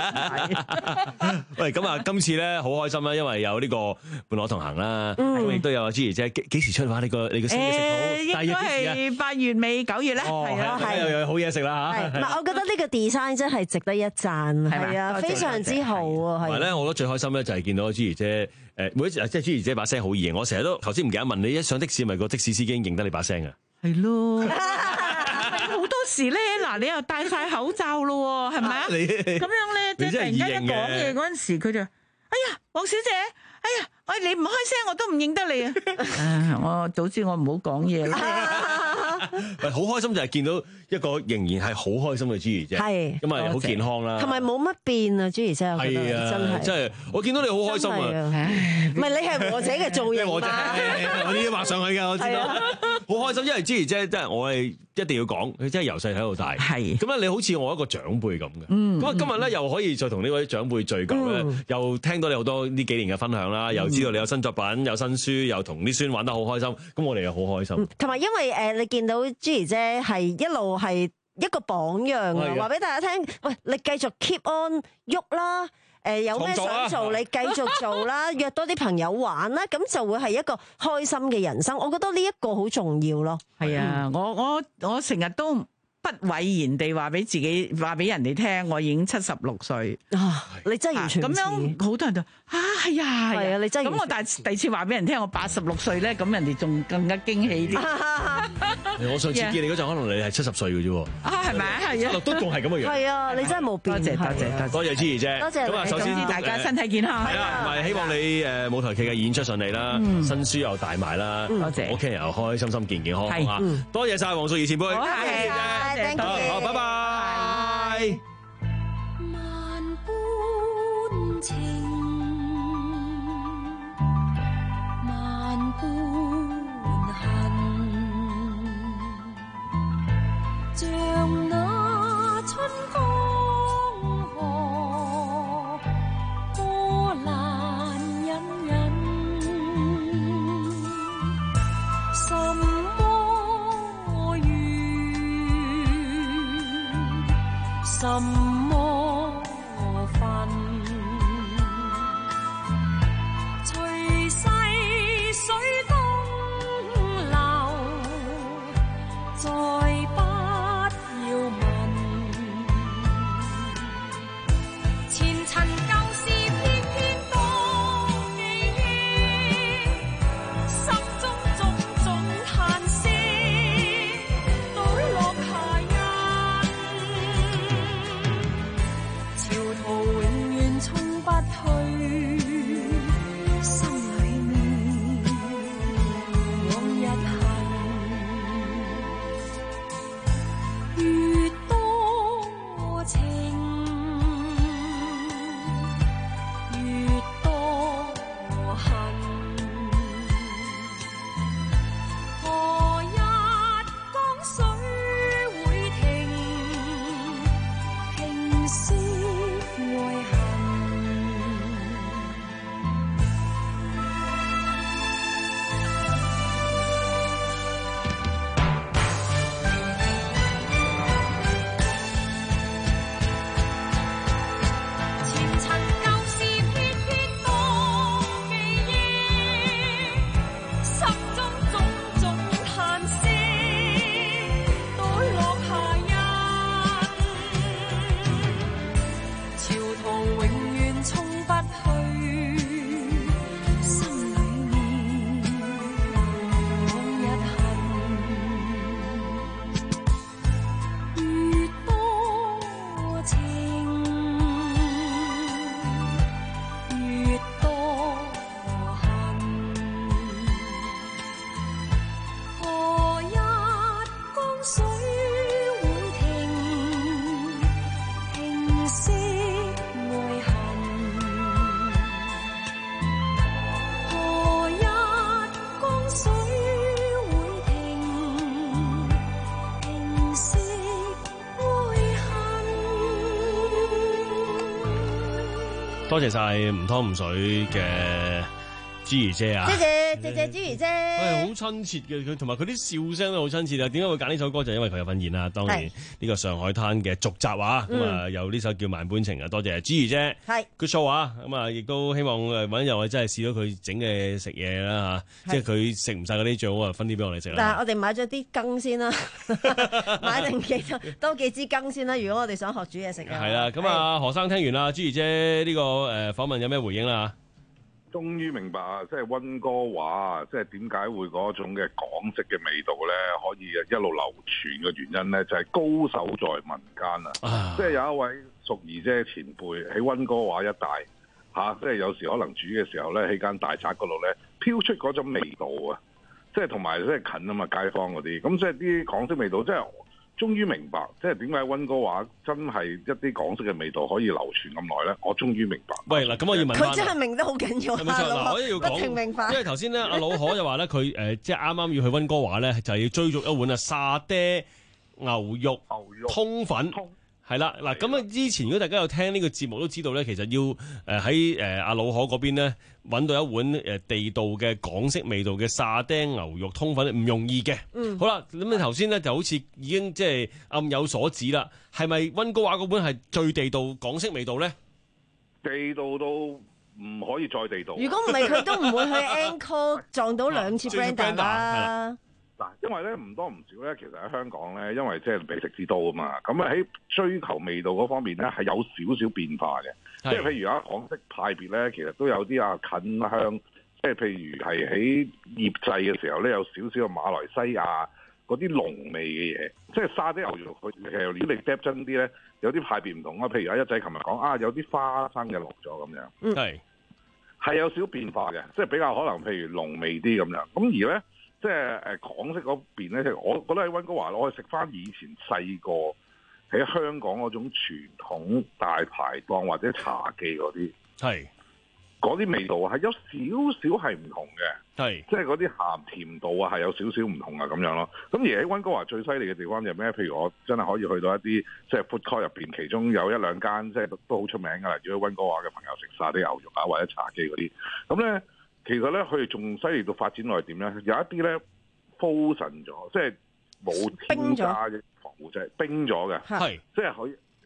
喂，咁啊，今次咧好開心啦，因為有呢個伴我同行啦，咁亦都有朱兒姐幾幾時出話？你個你個新嘅食譜， 應該係八月尾九月咧，係啊，係又有好嘢食啦嚇。 唔係，我覺得呢個 design 真係值得一讚，係啊，非常之好啊。 同埋咧，我覺得最開心咧就係見到朱兒姐誒，每一次即係朱兒姐把聲好易認，我成日都頭先唔記得問你，一上的士咪個的士司機認得你把聲啊？ 係咯。好多時咧，嗱你又戴晒口罩咯，係咪啊？咁樣咧，即係突然間一講嘢嗰陣時，佢就，哎呀，黃小姐，哎呀，喂，你唔開聲我都唔認得你啊！唉，我早知我唔好講嘢啦。 喂，好開心就係見到一個仍然係好開心嘅朱兒姐，係，因為好健康啦， 同埋冇乜變啊，朱兒姐，我覺得真係， 真係，我見到你好開心啊！ 唔係你係和姐嘅造型我我啲畫上去㗎，我知道，好開心，因為朱兒姐真係我係一定要講，佢真係由細睇到大，係咁咧，你好似我一個長輩咁嘅，咁啊今日咧又可以再同呢位長輩聚舊咧，又聽到你好多呢幾年嘅分享啦，又知道你有新作品、有新書，又同啲孫玩得好開心，咁我哋又好開心。 同埋因為誒，你見到朱兒姐係一路係一個榜樣啊，話俾大家聽，喂，你繼續 keep on 喐啦。誒有咩想做，你繼續做啦，約多啲朋友玩啦，咁就會係一個開心嘅人生。我覺得呢一個好重要咯。 係啊，我我我成日都不諱言地話俾自己話俾人哋聽，我已經七十六歲。啊， 你真係完全咁樣，好多人就啊係啊係啊，你真係咁我第第二次話俾人聽我八十六歲咧，咁人哋仲更加驚喜啲。 我上次見你嗰陣，可能你係七十歲嘅啫喎。 啊，係咪啊？係啊， 都仲係咁嘅樣。 係啊，你真係冇變。多謝多謝多謝朱兒姐。 多謝。 咁啊，首先大家身體健康。 係啦，同埋希望你誒舞台劇嘅演出順利啦，新書又大賣啦，多謝。屋企人又開開心心、健健康康啊！多謝曬黃淑儀前輩。 好，謝謝。 好，好，拜拜。 萬般情什麼分？隨逝水東流，再不要問。前塵舊事偏偏多記憶，心中種種嘆息，倒落下印。潮途永遠衝不退，心裏面往日恨，越多情越多恨。何日江水會停，停息愛恨。前塵舊事偏偏多記憶，心中種種嘆息，倒落下印。潮途永遠衝不退，心裏面往日恨，越多情越多恨。何日江水會停，停息愛恨。何日江水會停，停息愛恨。 多謝晒唔湯唔水嘅朱怡姐啊！ 謝謝謝謝朱怡姐。 喂，好親切嘅佢，同埋佢啲笑聲都好親切啊！點解會揀呢首歌？就因為佢有份演啊，當年呢個上海灘嘅續集啊，咁啊有呢首叫《萬般情》啊，多謝朱怡姐。 係 good show 啊！咁啊，亦都希望誒揾日我真係試到佢整嘅食嘢啦嚇，即係佢食唔晒嗰啲最好啊，分啲俾我哋食啦。 但係我哋買咗啲羹先啦，買定幾多多幾支羹先啦。如果我哋想學煮嘢食嘅， 係啦，咁啊何生聽完啦，朱怡姐呢個誒訪問有咩回應啦？ 終於明白啊！即係溫哥華，即係點解會嗰種嘅港式嘅味道咧，可以一路流傳嘅原因咧，就係、是、高手在民間啊！即係有一位淑儀姐前輩喺溫哥華一帶嚇、啊，即係有時可能煮嘅時候咧，喺間大宅嗰度咧，飄出嗰種味道啊！即係同埋即係近啊嘛，街坊嗰啲，咁即係啲港式味道，即係。終於明白，即係點解溫哥華真係一啲港式嘅味道可以流傳咁耐咧？我終於明白。 喂，嗱，咁我要問翻， 佢真係明得好緊要啊！ 嗱，我要講， 不停明白。 因為頭先咧，阿老可就話咧，佢誒即係啱啱要去溫哥華咧，就係要追逐一碗啊沙爹牛肉牛肉通粉。係啦，嗱咁啊！之前如果大家有聽呢個節目都知道咧，其實要誒喺誒阿老可嗰邊咧揾到一碗誒地道嘅港式味道嘅沙爹牛肉通粉唔容易嘅。嗯，好啦，咁你頭先咧就好似已經即係暗有所指啦。係咪溫哥華嗰碗係最地道港式味道咧？ 地道到唔可以再地道。 如果唔係，佢都唔會去 Encore 撞到兩次 Brenda 啦。 嗱，因為咧唔多唔少咧，其實喺香港咧，因為即係美食之都啊嘛，咁啊喺追求味道嗰方面咧，係有少少變化嘅。即係譬如啊，港式派別咧，其實都有啲啊近香，即係譬如係喺醃製嘅時候咧，有少少嘅馬來西亞嗰啲濃味嘅嘢。即係沙爹牛肉，佢其實如果你 depth 真啲咧，有啲派別唔同啊。譬如阿一仔琴日講啊，有啲花生嘅落咗咁樣， 係係、 嗯、有少少變化嘅，即係比較可能譬如濃味啲咁樣。咁而咧。即係誒港式嗰邊咧，我覺得喺溫哥華我可以食翻以前細個喺香港嗰種傳統大排檔或者茶記嗰啲， 係嗰啲味道係有少少係唔同嘅， 係即係嗰啲鹹甜度啊係有少少唔同啊咁樣咯。咁而喺溫哥華最犀利嘅地方就係咩？譬如我真係可以去到一啲即係 food court 入邊，其中有一兩間即係都好出名㗎啦。如果喺溫哥華嘅朋友食沙爹牛肉啊或者茶記嗰啲，咁咧。其實咧，佢哋仲犀利到發展落去點咧？有一啲咧 frozen 咗，即係冇添加嘅防腐劑，冰咗嘅， 係即係可以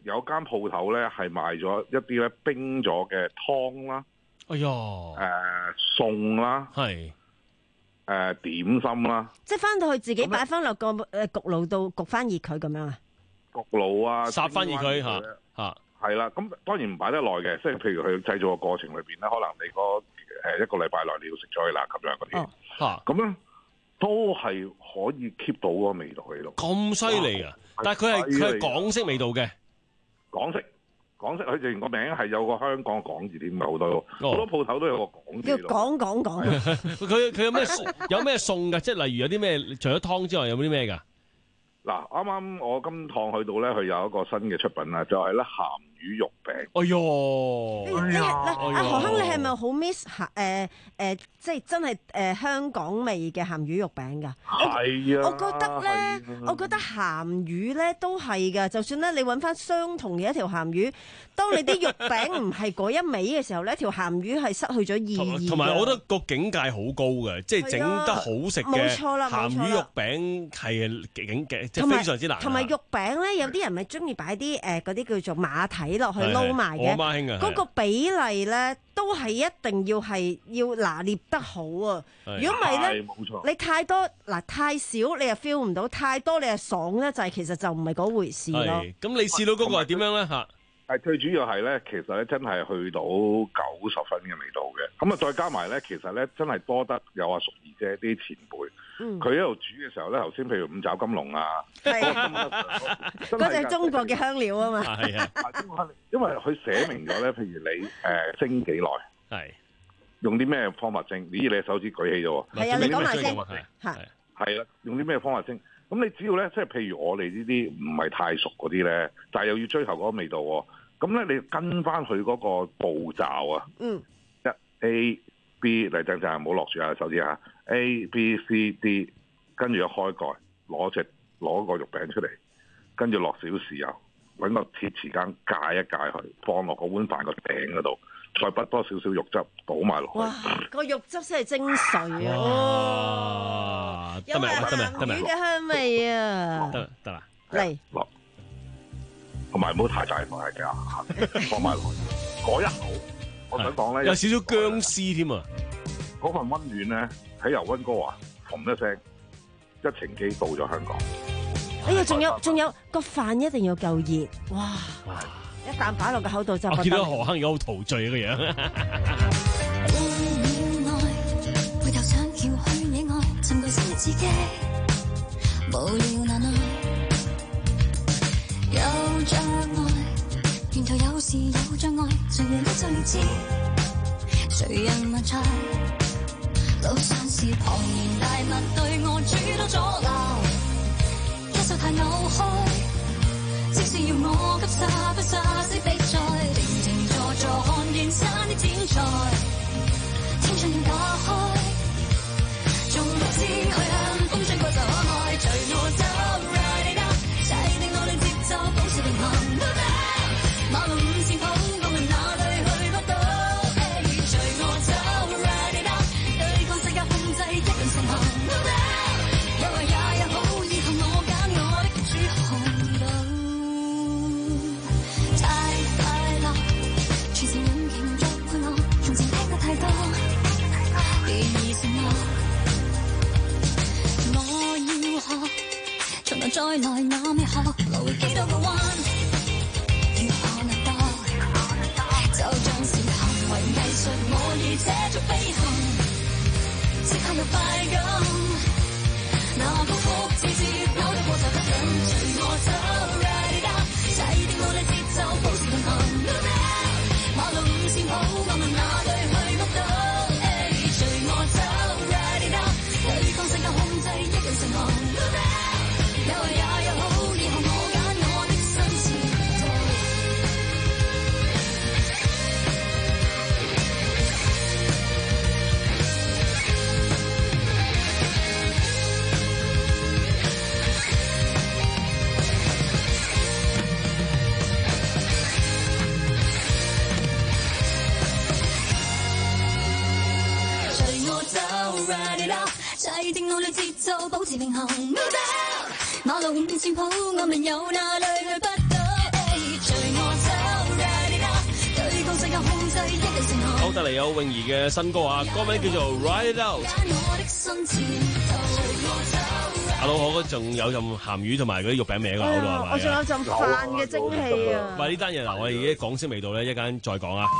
有間鋪頭咧係賣咗一啲咧冰咗嘅湯啦， 哎呀， 誒餸啦， 係誒點心啦， 即係翻到去自己擺翻落個誒焗爐度焗翻熱佢咁樣啊？ 焗爐啊， 烚翻熱佢嚇嚇， 係啦。咁當然唔擺得耐嘅，即係譬如佢製造嘅過程裏邊咧，可能你嗰誒一個禮拜內你要食咗佢啦，咁樣嗰啲嚇， 咁咧都係可以 keep 到嗰個味道喺度。 咁犀利啊！但係佢係佢係港式味道嘅， 港式港式佢連個名係有個香港港字添，好多好多鋪頭都有個港字。 要講講講， 佢佢有咩有咩餸㗎？即係例如有啲咩？除咗湯之外，有冇啲咩㗎？ 嗱，啱啱我今趟去到咧，佢有一個新嘅出品啦，就係咧鹹魚肉餅。 哎呦， 你嗱阿何亨，你係咪好 miss 鹹誒誒，即係真係誒香港味嘅鹹魚肉餅㗎？ 係啊， 我覺得咧，我覺得鹹魚咧都係㗎。就算咧你揾翻相同嘅一條鹹魚，當你啲肉餅唔係嗰一味嘅時候咧，條鹹魚係失去咗意義。 同埋我覺得個境界好高嘅，即係整得好食嘅鹹魚肉餅係境界。即係非常之難， 同埋肉餅咧，有啲人咪中意擺啲誒嗰啲叫做馬蹄落去撈埋嘅。 我媽興啊， 嗰個比例咧都係一定要係要拿捏得好啊！如果唔係咧，你太多嗱太少，你又 feel 唔到；太多你又爽咧，就係其實就唔係嗰回事咯。 咁你試到嗰個係點樣咧？嚇？ 係最主要係咧，其實咧真係去到九十分嘅味道嘅。咁啊，再加埋咧，其實咧真係多得有阿淑儀姐啲前輩。佢喺度煮嘅時候咧，頭先譬如五爪金龍啊， 嗰隻中國嘅香料啊嘛， 係啊， 因為佢寫明咗咧，譬如你誒蒸幾耐， 係用啲咩方法蒸？咦，你手指舉起咗喎， 係啊，你講埋先， 係係啦，用啲咩方法蒸？咁你只要咧，即係譬如我哋呢啲唔係太熟嗰啲咧，但係又要追求嗰個味道喎，咁咧你跟翻佢嗰個步驟啊， 嗯， 一 A B 嚟陣陣，唔好落住啊手指嚇。A、B、C、D， 跟住一開蓋，攞隻攞個肉餅出嚟，跟住落少少豉油，揾個鐵匙羹界一界佢，放落個碗飯個頂嗰度，再畢多少少肉汁倒埋落去。 哇！個肉汁先係精髓啊！ 得未？得未？得未？ 魚嘅香味啊！ 得得啦， 嚟落，同埋唔好太大放係㗎，放埋落去，嗰一口，我想講咧， 有少少薑絲添啊！ 嗰份溫暖咧〜喺油溫哥華，嘭一聲，一程機到咗香港。 哎呀，仲有仲有個飯一定要夠熱，哇！一啖擺落個口度就。我見到何亨而家好陶醉嘅樣。回頭想跳去野外，尋個新自己，無聊難耐，有障礙，沿途有時有障礙，誰人都最知，誰人問題？路上是龐然大物對我諸多阻撓，一手太扭開，即使要我急剎不剎式比賽，停停坐坐看見山的剪裁，天窗要打開，仲不知去向風吹過就可愛，隨我走 ride it out，制定我哋節奏保持平衡 ，no doubt， 馬路五線譜我問哪裏去不到，隨我走。一人成行 ，no doubt， 有壞也有好，以後我揀我的主航道。太快樂，全城引擎作配樂，從前聽得太多，意義什麼？我要學，從頭再來那未學，路幾多個彎，如何能到？就像是行為藝術，我以這種飛行。即刻有快感，那高幅直接扭得過就不緊，隨我走 ride it out， 制定我哋節奏保持平衡 ，no doubt， 馬路五線譜我問哪裏去不到，隨我走 ride it out， 對抗世界控制一人成行 ，no doubt， 有壞也有好，以後我揀我的新節奏。制定我哋節奏，保持平衡。No doubt， 馬路五線譜，我們有哪裏去不到？隨嚟有泳兒嘅新歌啊，歌名叫做《Ride It Out》。阿老可仲有陣鹹魚同埋嗰啲肉餅名啊，嗰度係咪？ 我仲有陣飯嘅蒸氣啊！ 喂，呢單嘢嗱，我哋而家講先未到咧，一陣再講啊。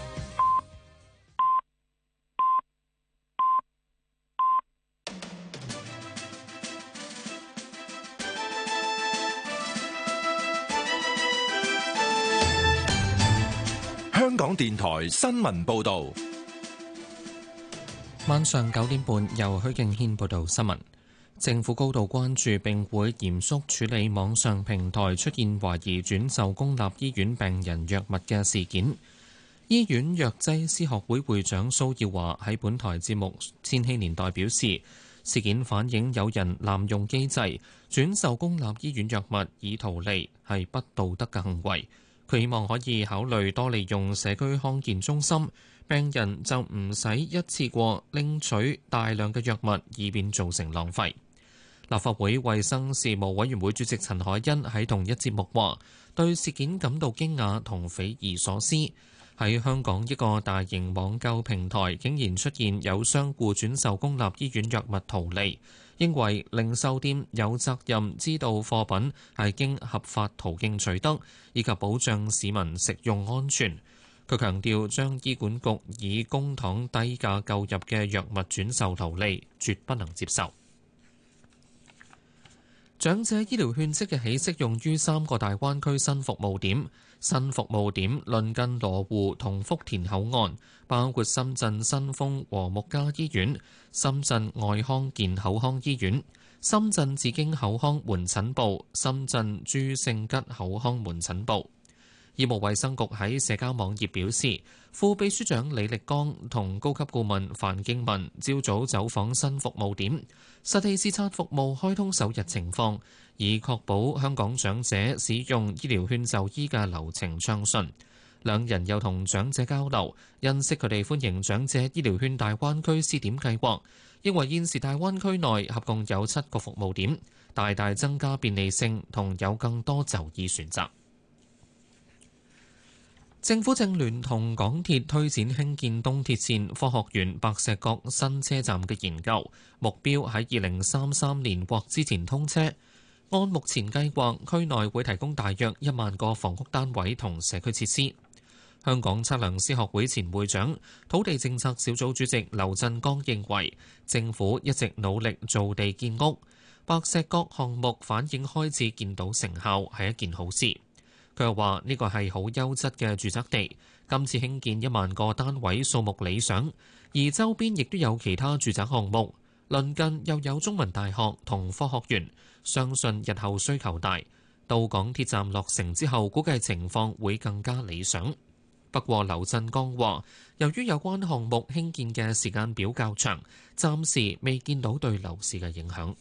香港電台新聞報導， 晚上九點半由許敬軒報道新聞。政府高度關注並會嚴肅處理網上平台出現懷疑轉售公立醫院病人藥物嘅事件。醫院藥劑師學會會長蘇耀華喺本台節目《千禧年代》表示，事件反映有人濫用機制轉售公立醫院藥物以圖利，係不道德嘅行為。佢希望可以考慮多利用社區康健中心，病人就唔使一次過領取大量嘅藥物，以便造成浪費。立法會衛生事務委員會主席陳凱欣喺同一節目話，對事件感到驚訝同匪夷所思。喺香港一個大型網購平台，竟然出現有商戶轉售公立醫院藥物圖利，認為零售店有責任知道貨品係經合法途徑取得，以及保障市民食用安全。佢強調，將醫管局以公帑低價購入嘅藥物轉售圖利，絕不能接受。長者醫療券即日起適用於三個大灣區新服務點，新服務點鄰近羅湖同福田口岸，包括深圳新豐和睦家醫院、深圳愛康健口腔醫院、深圳紫荊口腔門診部、深圳朱聖吉口腔門診部。醫務衛生局喺社交網頁表示，副秘書長李力剛同高級顧問范敬文朝早走訪新服務點，實地視察服務開通首日情況，以確保香港長者使用醫療券就醫嘅流程暢順。兩人又同長者交流，欣悉佢哋歡迎長者醫療券大灣區試點計劃，認為現時大灣區內合共有七個服務點，大大增加便利性同有更多就醫選擇。政府正聯同港鐵推展興建東鐵線科學園白石角新車站嘅研究，目標喺二零三三年或之前通車。按目前計劃，區內會提供大約一萬個房屋單位同社區設施。香港測量師學會前會長、土地政策小組主席劉振剛認為，政府一直努力造地建屋，白石角項目反映開始見到成效，係一件好事。佢又話：呢個係好優質嘅住宅地，今次興建一萬個單位數目理想，而周邊亦都有其他住宅項目，鄰近又有中文大學同科學園，相信日後需求大，到港鐵站落成之後，估計情況會更加理想。不過劉振剛話，由於有關項目興建嘅時間表較長，暫時未見到對樓市嘅影響。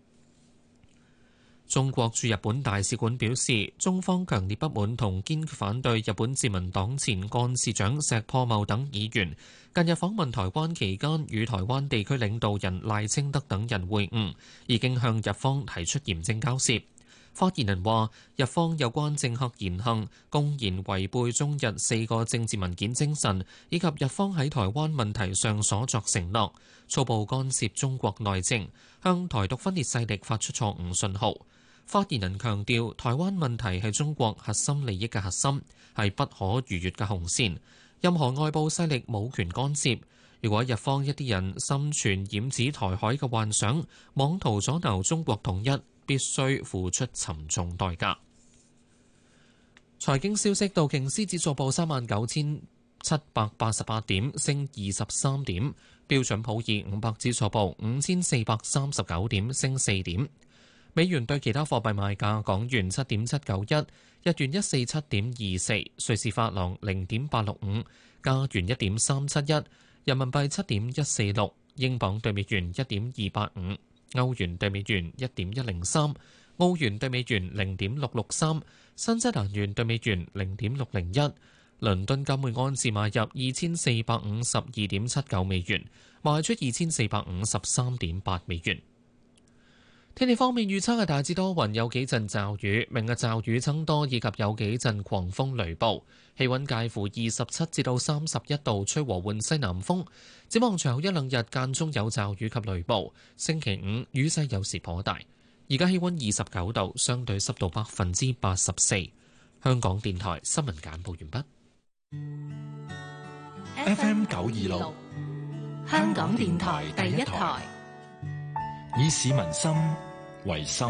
中國駐日本大使館表示，中方強烈不滿同堅決反對日本自民黨前幹事長石破茂等議員近日訪問台灣期間與台灣地區領導人賴清德等人會晤，已經向日方提出嚴正交涉。發言人話，日方有關政客言行公然違背中日四個政治文件精神，以及日方喺台灣問題上所作承諾，粗暴干涉中國內政，向台獨分裂勢力發出錯誤信號。發言人強調，台灣問題係中國核心利益嘅核心，係不可逾越嘅紅線，任何外部勢力冇權干涉。如果日方一啲人心存染指台海嘅幻想，妄圖阻撓中國統一，必須付出沉重代價。財經消息，道瓊斯指數報三萬九千七百八十八點，升二十三點；標準普爾五百指數報五千四百三十九點，升四點。美元對其他貨幣賣價：港元七點七九一，日元一四七點二四，瑞士法郎零點八六五，加元一點三七一，人民幣七點一四六，英鎊對美元一點二八五，歐元對美元一點一零三，澳元對美元零點六六三，新西蘭元對美元零點六零一。倫敦金每安士買入二千四百五十二點七九美元，賣出二千四百五十三點八美元。 天氣方面預測係大致多雲，有幾陣驟雨，明日驟雨增多，以及有幾陣狂風雷暴。氣溫介乎二十七至到三十一度，吹和緩西南風。展望隨後一兩日間中有驟雨及雷暴。星期五雨勢有時頗大。而家氣溫二十九度，相對濕度百分之八十四。香港電台新聞簡報完畢。 F M 九二六， 香港電台第一台， 以市民心為心，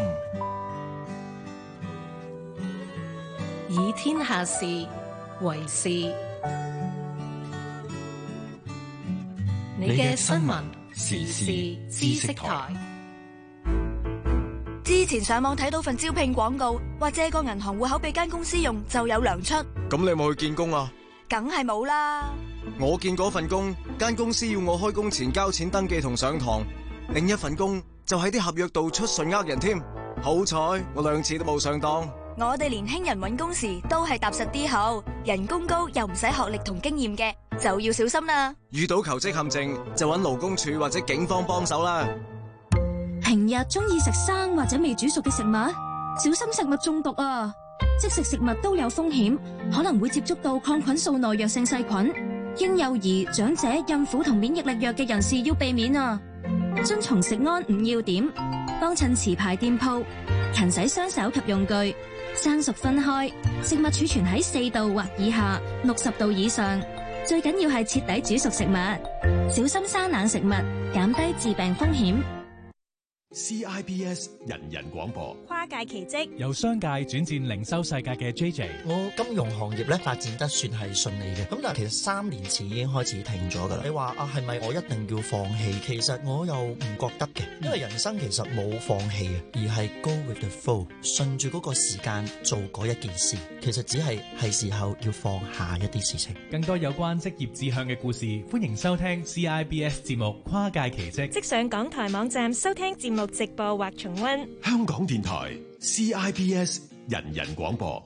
以天下事為事。你嘅新聞時事知識台。 之前上網睇到份招聘廣告，話借個銀行戶口俾間公司用就有糧出。 咁你有冇去見工啊？ 梗係冇啦。 我見嗰份工，間公司要我開工前交錢登記同上堂。另一份工就喺啲合約度出信呃人添。好彩我兩次都冇上當。 我哋年輕人搵工時都係踏實啲好，人工高又唔使學歷同經驗嘅，就要小心啦。 遇到求職陷阱就搵勞工處或者警方幫手啦。 平日中意食生或者未煮熟嘅食物，小心食物中毒啊！即食食物都有風險，可能會接觸到抗菌素耐藥性細菌。嬰幼兒、長者、孕婦同免疫力弱嘅人士要避免啊！遵從食安五要點，幫襯持牌店鋪，勤洗雙手及用具，生熟分開，食物儲存喺四度或以下，六十度以上。最緊要係徹底煮熟食物，小心生冷食物，減低致病風險。 C I B S 人人廣播， 跨界奇蹟， 由商界轉戰零售世界嘅 J J。 我金融行業咧發展得算係順利嘅，咁但係其實三年前已經開始停咗噶啦。你話啊，係咪我一定要放棄？其實我又唔覺得嘅，因為人生其實冇放棄嘅，而係 go with the flow， 順住嗰個時間做嗰一件事。其實只係係時候要放下一啲事情。 更多有關職業志向嘅故事，歡迎收聽 C I B S 節目《跨界奇蹟》， 即上港台網站收聽節目直播或重溫。 香港電台 C I B S 人人廣播。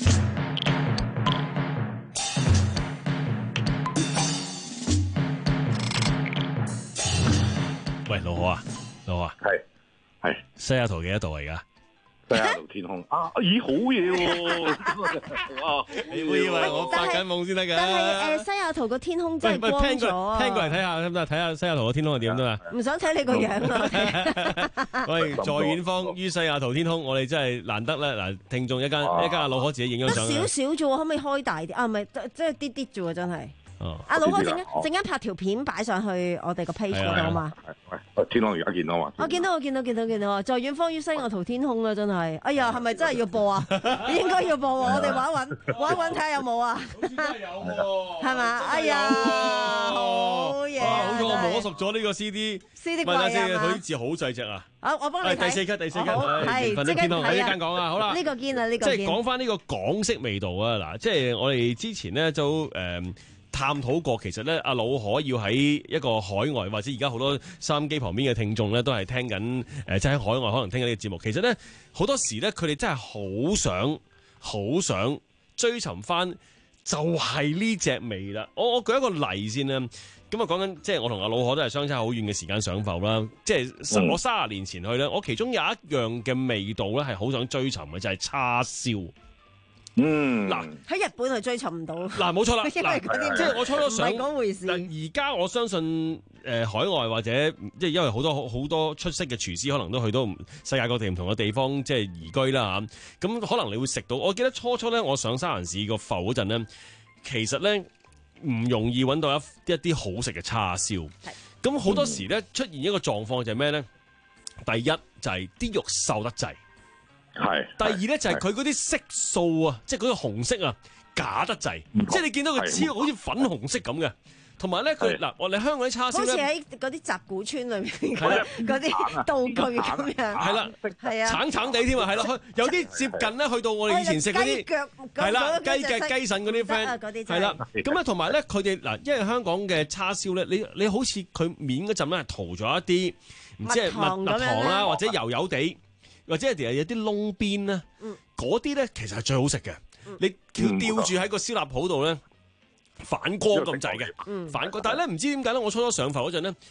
喂，老何啊，老何啊， 係係西雅圖幾多度啊？而家西雅圖天空啊，咦，好嘢喎！哇， 你會以為我發緊夢先得㗎？ 但係誒，西雅圖個天空真係光咗啊！ 聽過嚟睇下得唔得？睇下西雅圖個天空係點得啊？ 唔想睇你個樣啊！ 喂，在遠方於西雅圖天空，我哋真係難得咧。嗱，聽眾一間一間阿老可自己影咗相， 少少啫喎，可唔可以開大啲啊？唔係，即係啲啲啫喎，真係。阿老哥，陣間陣間拍條片擺上去我哋個 page 嗰度好嘛？ 喂，天空而家見到嘛？ 我見到我見到見到見到啊！在遠方於西雅圖天空啊，真係！哎呀，係咪真係要播啊？應該要播喎，我哋揾一揾揾一揾睇下有冇啊？好似真係有喎，係嘛？哎呀，好嘢！ 好彩我摸熟咗呢個 C D，C D 貴啊嘛！ 佢啲字好細隻啊！ 好，我幫你睇。 第四級，第四級， 係即刻天空喺一間講啊！好啦， 呢個堅啊，呢個即係講翻呢個港式味道啊！嗱，即係我哋之前咧就誒。探討過，其實咧，阿老可要喺一個海外，或者而家好多收音機旁邊嘅聽眾咧，都係聽緊誒、呃，即係喺海外可能聽緊呢個節目。其實咧，好多時咧，佢哋真係好想、好想追尋翻，就係呢隻味啦。我我舉一個例先啦。咁啊，講緊即係我同阿老可都係相差好遠嘅時間上浮啦。即係我三十年前去咧，我其中有一樣嘅味道咧，係好想追尋嘅，就係、是、叉燒。 嗯， 嗱喺日本係追尋唔到， 嗱冇錯啦， 因為嗰啲即係我初初想講回事。 而家我相信誒、呃、海外或者即係因為好多好多出色嘅廚師可能都去到世界各地唔同嘅地方即係移居啦嚇，咁可能你會食到。我記得初初咧，我上沙蘭市個埠嗰陣咧，其實咧唔容易揾到一一啲好食嘅叉燒。咁好多時咧出現一個狀況就係咩咧？第一就係、是、啲肉瘦得滯。 係， 第二咧就係佢嗰啲色素啊，即係嗰個紅色啊，假得滯，即係你見到佢超好似粉紅色咁嘅。同埋咧，佢嗱，我哋香港啲叉燒咧， 好似喺嗰啲集古村裏面嗰啲道具咁樣， 係啦， 係啊， 橙橙地添啊，係啦，有啲接近咧，去到我哋以前食嗰啲，係啦，雞腳雞腎嗰啲 friend，係啦，咁啊，同埋咧，佢哋嗱，因為香港嘅叉燒咧，你你好似佢面嗰陣咧係塗咗一啲唔知係蜜蜜糖啦，或者油油地。或者係有啲窿邊咧，嗰啲咧其實係最好食嘅。嗯、你叫吊住喺個燒臘鋪度咧，反光咁滯嘅，反光。但係咧唔知點解咧，我初初上浮嗰陣咧，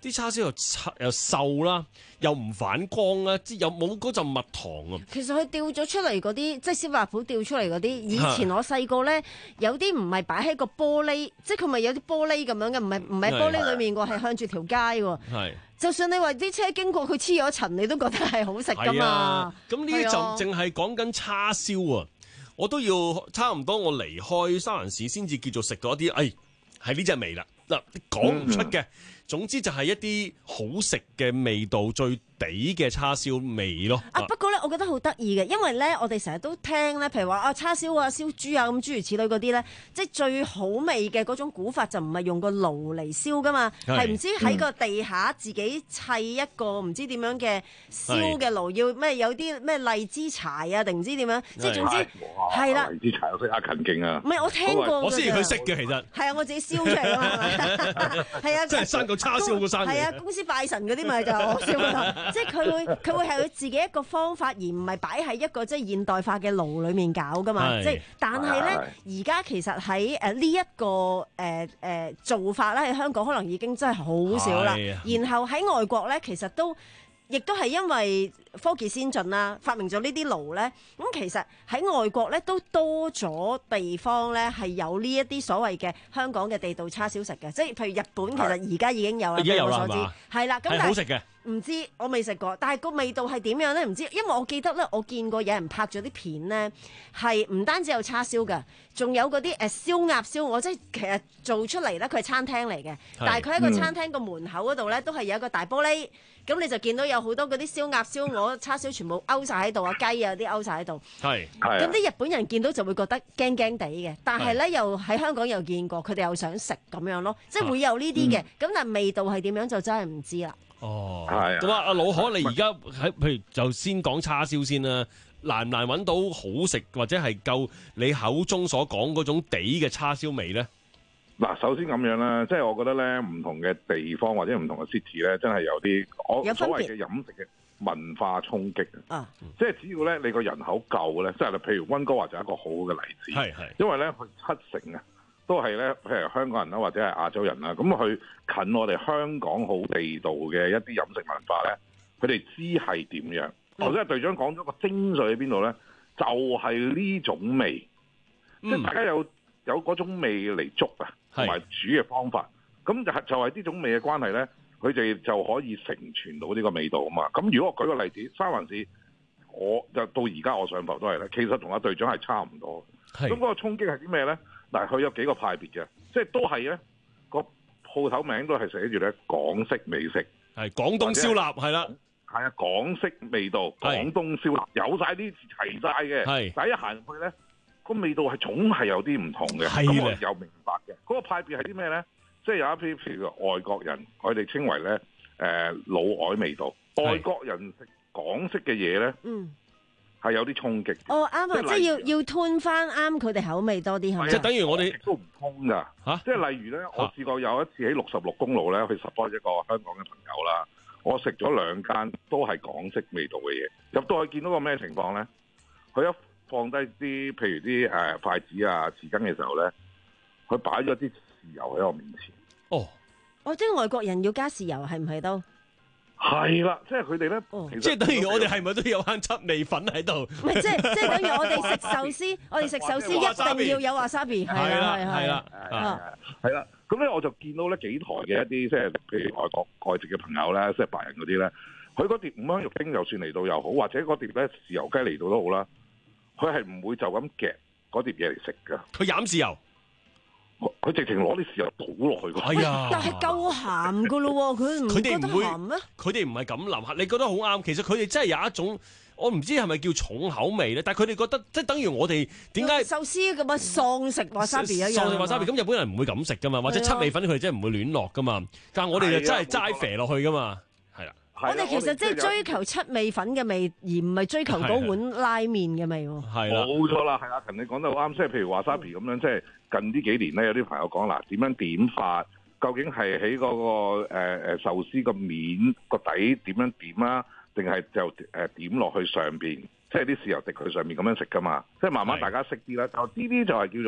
啲叉燒又又瘦啦，又唔反光啦，即又冇嗰陣蜜糖啊。 其實佢吊咗出嚟嗰啲，即係司法府吊出嚟嗰啲，以前我細個咧有啲唔係擺喺個玻璃，即係佢咪有啲玻璃咁樣嘅，唔係唔係玻璃裡面喎，係向住條街喎。係。就算你話啲車經過佢黐咗層，你都覺得係好食㗎嘛。 咁呢啲就淨係講緊叉燒啊，我都要差唔多我離開沙蘭市先至叫做食到一啲，誒係呢隻味啦。嗱，講唔出嘅，總之就係一啲好食嘅味道，最底嘅叉燒味咯。 啊，不過咧，我覺得好得意嘅，因為咧，我哋成日都聽咧，譬如話啊叉燒啊、燒豬啊咁諸如此類嗰啲咧，即係最好味嘅嗰種估法就唔係用個爐嚟燒噶嘛，係唔知喺個地下自己砌一個唔知點樣嘅燒嘅爐，要咩有啲咩荔枝柴啊定唔知點樣，即係總之係啦。 荔枝柴我識阿勤勁啊！ 唔係我聽過， 我先佢識嘅其實。係啊，我自己燒出嚟㗎嘛。係啊， 即係生個叉燒好生嘅。 係啊，公司拜神嗰啲咪就我燒咯。即係佢會佢會係佢自己一個方法，而唔係擺喺一個即係現代化嘅爐裡面搞噶嘛。即係但係咧，而家其實喺誒呢一個誒誒、呃呃、做法咧，喺香港可能已經真係好少啦。然後喺外國咧，其實都亦都係因為科技先進啦，發明咗呢啲爐咧。咁其實喺外國咧都多咗地方咧係有呢一啲所謂嘅香港嘅地道叉燒食嘅，即係譬如日本其實而家已經有啦， 而家有啦係嘛？係啦，咁但係好食嘅。 唔知我未食過，但係個味道係點樣咧？唔知，因為我記得咧，我見過有人拍咗啲片咧，係唔單止有叉燒㗎，仲有嗰啲誒燒鴨燒鵝，即係其實做出嚟咧，佢係餐廳嚟嘅，但係佢喺個餐廳個門口嗰度咧，都係有一個大玻璃，咁你就見到有好多嗰啲燒鴨燒鵝叉燒全部勾晒喺度啊，雞啊啲勾晒喺度。係，咁啲日本人見到就會覺得驚驚地嘅，但係咧又喺香港又見過，佢哋又想食咁樣咯，即係會有呢啲嘅，咁但係味道係點樣就真係唔知啦。 哦，係咁啊！阿老可，你而家喺譬如就先講叉燒先啦，難唔難揾到好食或者係夠你口中所講嗰種地嘅叉燒味咧？ 嗱，首先咁樣啦，即係我覺得咧，唔同嘅地方或者唔同嘅 city 咧，真係有啲我所謂嘅飲食嘅文化衝擊啊！即係只要咧你個人口夠咧，即係譬如溫哥華就係一個好好嘅例子，係係，因為咧佢七成啊。都係咧，譬如香港人啦，或者係亞洲人啦，咁佢近我哋香港好地道嘅一啲飲食文化咧，佢哋知係點樣。頭先隊長講咗個精髓喺邊度咧，就係、是、呢種味，嗯、即係大家有有嗰種味嚟捉啊，同埋煮嘅方法。咁就係就係呢種味嘅關係咧，佢哋就可以承傳到呢個味道啊嘛。咁如果我舉個例子，三藩市，我就到而家我上浮都係咧，其實同阿隊長係差唔多。咁嗰個衝擊係啲咩咧？但係佢有幾個派別嘅，即係都係咧個鋪頭名都係寫住咧港式美食， 係廣東燒臘係啦， 係啊港式味道，廣東燒臘有晒啲齊晒嘅，係但係一行入去咧個味道係總係有啲唔同嘅，咁我有明白嘅。嗰、嗰個派別係啲咩咧？即係有一批譬如外國人，佢哋稱為咧誒、呃、老外味道，外國人食港式嘅嘢咧。嗯。係有啲衝擊。 哦，啱啊！即係要要吞翻啱佢哋口味多啲，係咪？ 即係等於我哋都唔通㗎嚇。即係例如咧，我試過有一次喺六十六公路咧去 support 一個香港嘅朋友啦，我食咗兩間都係港式味道嘅嘢，入到去見到個咩情況咧？佢一放低啲譬如啲誒筷子啊、匙羹嘅時候咧，佢擺咗啲豉油喺我面前。哦， 哦，即係外國人要加豉油係唔係都？ 係啦，即係佢哋咧， 即係等於我哋係咪都有間七味粉喺度？ 唔係，即係即係等於我哋食壽司，我哋食壽司一定要有 wasabi，係啦，係啦， 係啦。咁咧我就見到咧幾台嘅一啲即係譬如外國外籍嘅朋友咧，即係白人嗰啲咧，佢嗰碟五香肉丁就算嚟到又好，或者嗰碟咧豉油雞嚟到都好啦，佢係唔會就咁夾嗰碟嘢嚟食㗎。 佢飲豉油。 佢直情攞啲豉油倒落去㗎， 係啊！ 但係夠鹹㗎咯喎，佢唔覺得鹹咩？ 佢哋唔係咁諗，你覺得好啱。其實佢哋真係有一種，我唔知係咪叫重口味咧。但係佢哋覺得，即係等於我哋點解壽司咁啊喪食 wasabi 一樣。 喪食 wasabi 咁日本人唔會咁食㗎嘛，或者七味粉佢哋真係唔會亂落㗎嘛。但係我哋就真係齋肥落去㗎嘛，係啦。 我哋其實即係追求七味粉嘅味，而唔係追求嗰碗拉麵嘅味喎。 係啦，冇錯啦，係阿勤你講得好啱，即係譬如話沙皮咁樣，即係近呢幾年咧，有啲朋友講嗱，點樣點法？究竟係喺嗰個誒誒壽司個面個底點樣點啊？定係就誒點落去上邊？即係啲豉油滴佢上面咁樣食噶嘛？即係慢慢大家識啲啦。就呢啲就係叫做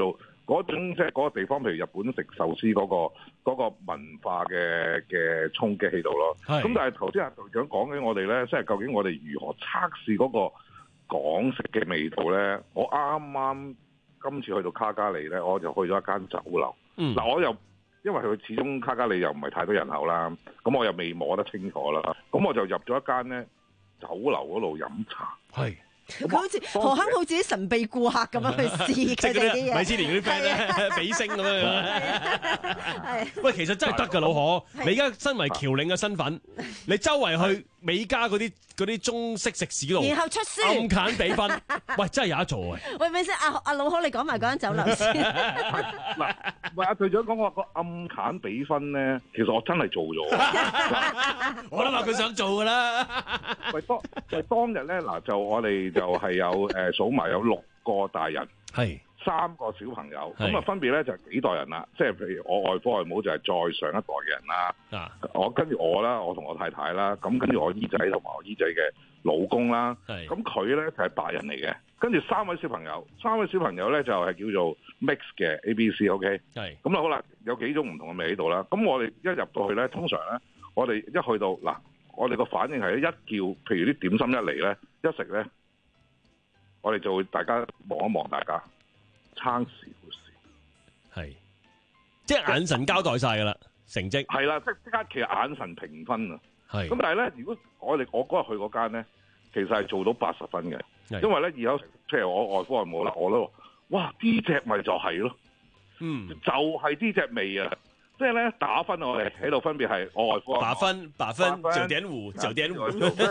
嗰種即係嗰個地方，譬如日本食壽司嗰、個嗰、個文化嘅嘅衝擊喺度咯。咁但係頭先阿隊長講緊我哋咧，即係究竟我哋如何測試嗰個港式嘅味道咧？我啱啱今次去到卡加利咧，我就去咗一間酒樓。嗱、嗯，我又因為佢始終卡加利又唔係太多人口啦，咁我又未摸得清楚啦。咁我就入咗一間咧酒樓嗰度飲茶。係。 佢好似何坑好似啲神秘顧客咁樣去試佢哋啲嘢， 米芝蓮嗰啲 friend 咧，比星咁樣。喂，其實真係得㗎，老何。你而家身為僑領嘅身份，你周圍去美加嗰啲嗰啲中式食肆度， 然後出書暗揀比分，喂，真係有得做啊！ 喂，咪先，阿阿老何，你講埋嗰間酒樓先。 嗱，喂，阿隊長講話個暗揀比分咧，其實我真係做咗。 我諗話佢想做㗎啦。 喂，當喂當日咧，嗱就我哋。就係有誒數埋有六個大人，係三個小朋友，咁啊分別咧就係幾代人啦，即係譬如我外父外母就係再上一代嘅人啦，啊，我跟住我啦，我同我太太啦，咁跟住我姨仔同埋我姨仔嘅老公啦，咁佢咧就係白人嚟嘅，跟住三位小朋友，三位小朋友咧就係叫做 mix 嘅 A B C，OK， 係，咁啊好啦，有幾種唔同嘅味喺度啦，咁我哋一入到去咧，通常咧，我哋一去到嗱，我哋個反應係一叫，譬如啲點心一嚟咧，一食咧。我哋就會大家望一望，大家撐少少，係即係眼神交代晒噶啦，成績係啦，即即刻其實眼神評分啊，係咁。但係咧，如果我哋我嗰日去嗰間咧，其實係做到八十分嘅，因為咧而有譬如我外父外母啦，我都哇呢隻咪就係咯，嗯，就係呢隻味啊！即係咧打分，我哋喺度分別係我外父八分、八分、九點五、九點五。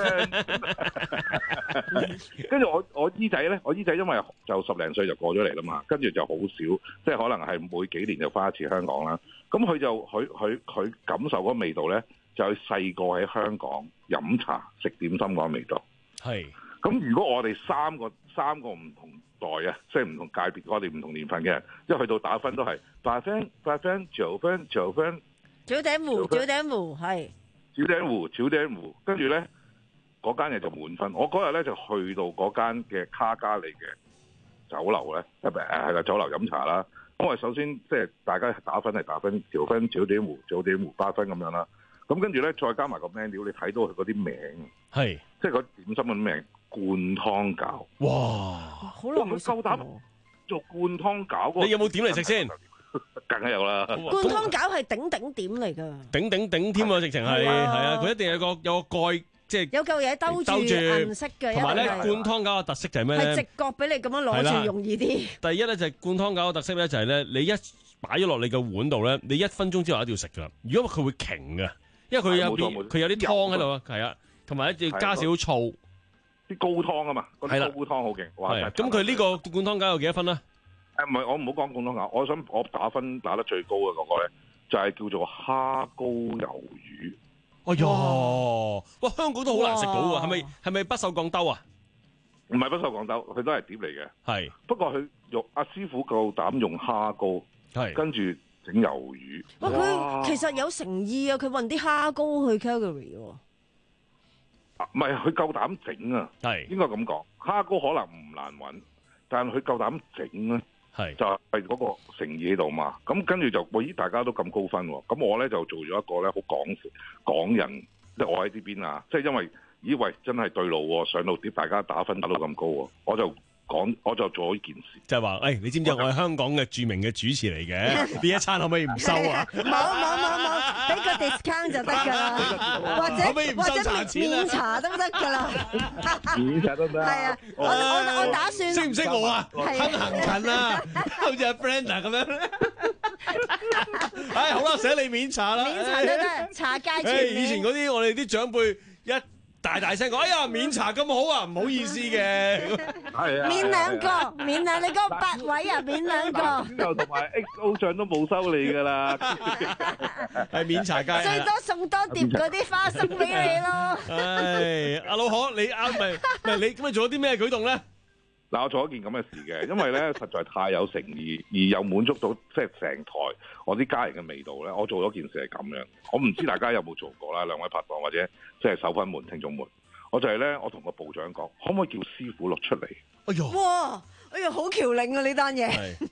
跟住我我姨仔咧，我姨仔因為就十零歲就過咗嚟啦嘛，跟住就好少，即係可能係每幾年就翻一次香港啦。咁佢就佢佢佢感受嗰個味道咧，就係細個喺香港飲茶食點心嗰個味道。係。咁如果我哋三個三個唔同代啊，即係唔同界別，我哋唔同年份嘅人，一去到打分都係八分、八分、九分、九分。 九點五、九點五係。 九點五、九點五，跟住咧嗰間嘢就滿分。我嗰日咧就去到嗰間嘅卡加利嘅酒樓咧，誒係啦酒樓飲茶啦。咁我哋首先即係大家打分係打分，九分、九點五、九點五、八分咁樣啦。咁跟住咧再加埋個 menu，你睇到佢嗰啲名係，即係嗰點心嘅名。灌湯餃，哇！ 好耐冇夠膽做灌湯餃， 你有冇點嚟食先？ 梗係有啦。 灌湯餃係頂頂點嚟㗎， 頂頂頂添啊！直情係係啊！佢一定有個有個蓋，即係有嚿嘢兜住銀色嘅。 同埋咧，灌湯餃嘅特色就係咩咧？ 係直角俾你咁樣攞住容易啲。 第一咧就係灌湯餃嘅特色咧，就係咧你一擺咗落你嘅碗度咧，你一分鐘之後一定要食㗎。如果佢會瓊㗎，因為佢有佢有啲湯喺度啊，係啊，同埋一要加少少醋。 啲高湯啊嘛，嗰啲高湯好勁。 係咁佢呢個灌湯餃有幾多分咧？ 誒唔係，我唔好講灌湯餃，我想我打分打得最高嘅嗰個咧，就係叫做蝦膏魷魚。 哎呀，哇！香港都好難食到喎，係咪係咪不鏽鋼兜啊？ 唔係不鏽鋼兜，佢都係碟嚟嘅。係，不過佢用阿師傅夠膽用蝦膏，係跟住整魷魚。 哇！佢其實有誠意啊，佢運啲蝦膏去 Calgary 喎。 唔係佢夠膽整啊，係應該咁講。蝦膏可能唔難揾，但係佢夠膽整咧，係就係嗰個誠意喺度嘛。咁跟住就，咦大家都咁高分喎，咁我咧就做咗一個咧好港港人，即係我喺呢邊啊，即係因為以為真係對路喎，上到碟大家打分打到咁高喎，我就講我就做咗呢件事， 就係話誒，你知唔知我係香港嘅著名嘅主持嚟嘅？呢一餐可唔可以唔收啊？ 冇冇冇冇，俾個 discount 就得㗎啦，或者或者免茶都得㗎啦， 免茶都得。 係啊，我我我打算識唔識我啊？坑行近啊，好似阿 Brenda 咁樣。唉，好啦，寫你免茶啦， 免茶都得，茶街全面。 以前嗰啲我哋啲長輩一大大聲講，哎呀，免茶咁好啊，唔好意思嘅。 係啊， 免兩個，免兩你嗰八位啊，免兩個。 之後同埋 X O 醬都冇收你噶啦， 係免茶街。 最多送多碟嗰啲花生俾你咯。 唉，阿老可，你啱咪咪你咁你做咗啲咩舉動咧？ 嗱，我做一件咁嘅事嘅，因為咧實在太有誠意，而又滿足到即係成台我啲家人嘅味道咧。我做咗件事係咁樣，我唔知大家有冇做過啦，兩位拍檔或者即係手粉們、聽眾們，我就係咧，我同個部長講，可唔可以叫師傅錄出嚟？ 哎呦， 哇，哎呀，好橋領啊呢單嘢！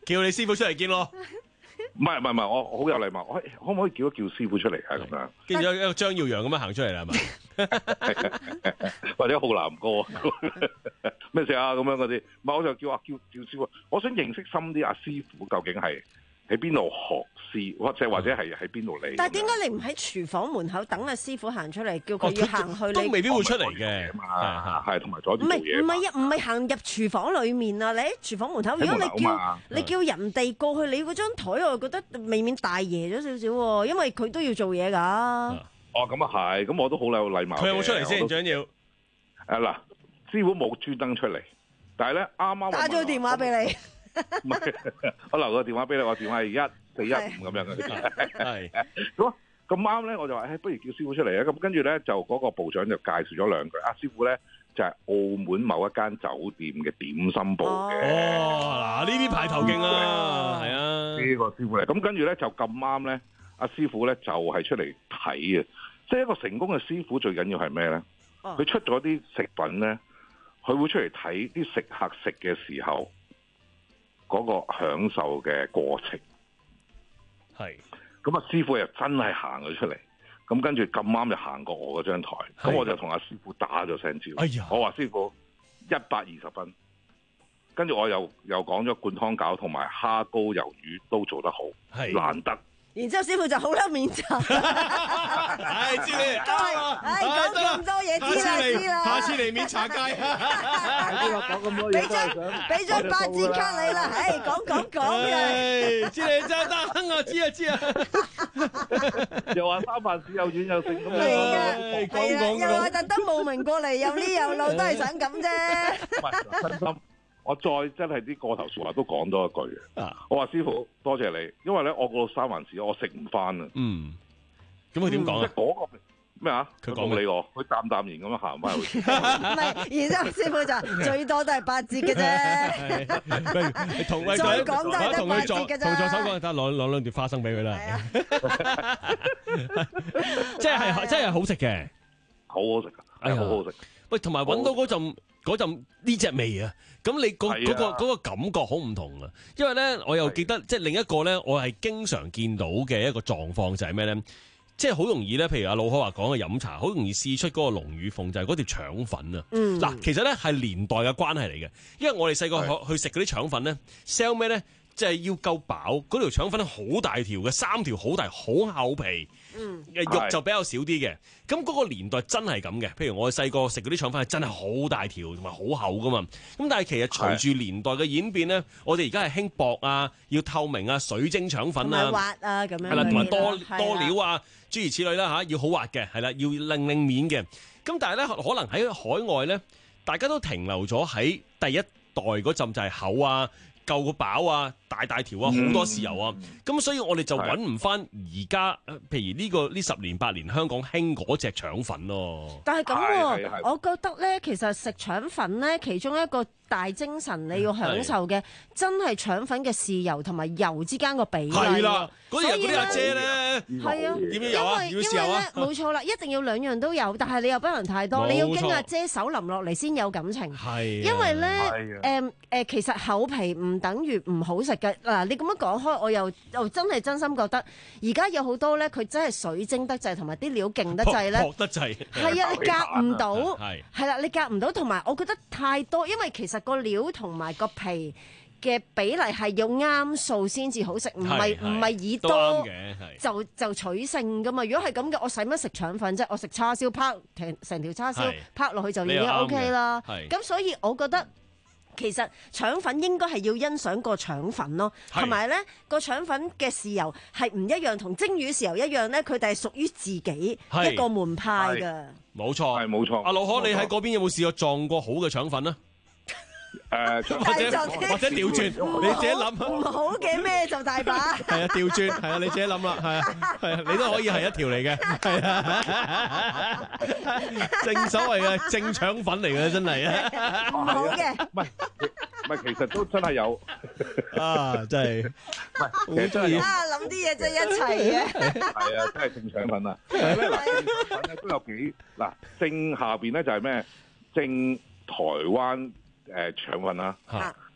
叫你師傅出嚟見咯。 唔係唔係唔係，我我好有禮貌，可可唔可以叫一叫師傅出嚟啊？咁樣， 跟住一個張耀揚咁樣行出嚟啦，係咪？ 或者浩南哥咩事啊？咁樣嗰啲，唔係我就叫啊叫叫師傅，我想認識深啲阿師傅究竟係喺邊度學師，或者或者係喺邊度嚟？ 但係點解你唔喺廚房門口等阿師傅行出嚟，叫佢要行去你？ 都未必會出嚟嘅嘛，係同埋阻住唔做嘢。 係唔係啊，唔係行入廚房裡面啊！你喺廚房門口，如果你叫你叫人哋過去你嗰張台，我覺得未免大爺咗少少喎，因為佢都要做嘢㗎。 哦，咁啊係，咁我都好有禮貌。 佢有冇出嚟先？最緊要誒嗱，師傅冇專登出嚟，但係咧啱啱打咗個電話俾你。 唔係，我留個電話俾你，我電話係一四一五咁樣嘅。係咁咁啱咧，我就話誒，不如叫師傅出嚟啊！咁跟住咧，就嗰個部長就介紹咗兩句。啊，師傅咧就係澳門某一間酒店嘅點心部嘅。 哦，嗱呢啲排頭勁啊，係啊， 呢個師傅嚟。咁跟住咧就咁啱咧，阿師傅咧就係出嚟睇嘅。即係一個成功嘅師傅最緊要係咩咧？佢出咗啲食品咧，佢會出嚟睇啲食客食嘅時候。嗰個享受嘅過程係， 咁啊師傅又真係行咗出嚟，咁跟住咁啱就行過我嗰張台，咁我就同阿師傅打咗聲招呼， 哎呀， 我話師傅一百二十分，跟住我又又講咗灌湯餃同埋蝦膏魷魚都做得好，係難得。 然之後師傅就好甩面就， 唉知你， 唉講咁多嘢知啦知啦， 下次嚟面茶街， 講咁多嘢， 俾張俾張八折卡你啦，唉講講講嘅， 知你真得啊知啊知啊， 又話三藩市又遠又盛咁樣， 係啊，又話特登慕名過嚟又呢又路都係想咁啫， 唔係真心。我再真係啲過頭説話都講多一句嘅，啊、我話師傅多謝你，因為咧我個三藩市我食唔翻啊。 嗯，咁佢點講啊？ 即係嗰個咩啊？ 佢講冇理我，佢淡淡然咁樣行翻去。 唔係，然之後師傅就最多都係八折嘅啫。 同佢再講都係得八折嘅啫。 同助手講，得攞攞兩碟花生俾佢啦。即係係真係好食嘅， 好好食㗎，係好好食。 喂，同埋揾到嗰陣。嗰陣呢隻味啊，咁你嗰嗰個嗰個感覺好唔同啊！因為咧，我又記得即係另一個咧，我係經常見到嘅一個狀況就係咩咧？即係好容易咧，譬如阿老開話講嘅飲茶，好容易試出嗰個龍與鳳，就係嗰條腸粉啊！嗱、嗯，其實咧係年代嘅關係嚟嘅，因為我哋細個去去食嗰啲腸粉咧 ，sell 咩咧？即係要夠飽，嗰條腸粉好大條嘅，三條好大好厚皮，嗯，肉就比較少啲嘅。咁嗰個年代真係咁嘅，譬如我細個食嗰啲腸粉係真係好大條同埋好厚噶嘛。咁但係其實隨住年代嘅演變咧，我哋而家係興薄啊，要透明啊，水晶腸粉啊， 滑啊咁樣， 係啦，同埋多多料啊，諸如此類啦嚇，要好滑嘅，係啦，要令令面嘅。咁但係咧，可能喺海外咧，大家都停留咗喺第一代嗰陣就係厚啊。夠個飽啊，大大條啊，好多豉油啊，咁、嗯、所以我哋就揾唔翻而家，譬如呢、呢個呢十年八年香港興嗰隻腸粉咯。 但係咁喎，我覺得咧，其實食腸粉咧，其中一個大精神你要享受嘅，真係腸粉嘅豉油同埋油之間個比例。係啦， 嗰啲嗰啲阿姐咧， 係啊， 點樣油啊？ 因為因為咧冇錯啦，一定要兩樣都有，但係你又不能太多，你要經阿姐手淋落嚟先有感情。係，因為咧誒誒，其實厚皮唔等於唔好食嘅。嗱，你咁樣講開，我又又真係真心覺得，而家有好多咧，佢真係水晶得滯，同埋啲料勁得滯咧， 薄得滯。 係啊，你夾唔到，係係啦，你夾唔到，同埋我覺得太多，因為其實個料同埋個皮嘅比例係要啱數先至好食，唔係唔係以多就就取勝噶嘛。如果係咁嘅，我使乜食腸粉啫？我食叉燒拍成成條叉燒拍落去就已經 OK 啦。咁所以我覺得其實腸粉應該係要欣賞個腸粉咯，同埋咧個腸粉嘅豉油係唔一樣，同蒸魚豉油一樣咧，佢哋係屬於自己一個門派㗎。 冇錯， 係冇錯。 阿老可，你喺嗰邊有冇試過撞過好嘅腸粉啊？誒，或者或者調轉，你自己諗。 唔好嘅咩就大把。 係啊，調轉係啊，你自己諗啦，係啊，係啊，你都可以係一條嚟嘅，係啊，正所謂嘅正腸粉嚟嘅，真係啊。 唔好嘅。 唔係唔係，其實都真係有啊，真係。唔係， 其實真係。 啊，諗啲嘢真係一齊嘅。 係啊，真係正腸粉啊！嗱，正腸粉咧都有幾嗱，正下邊咧就係咩？正台灣。誒腸粉啦，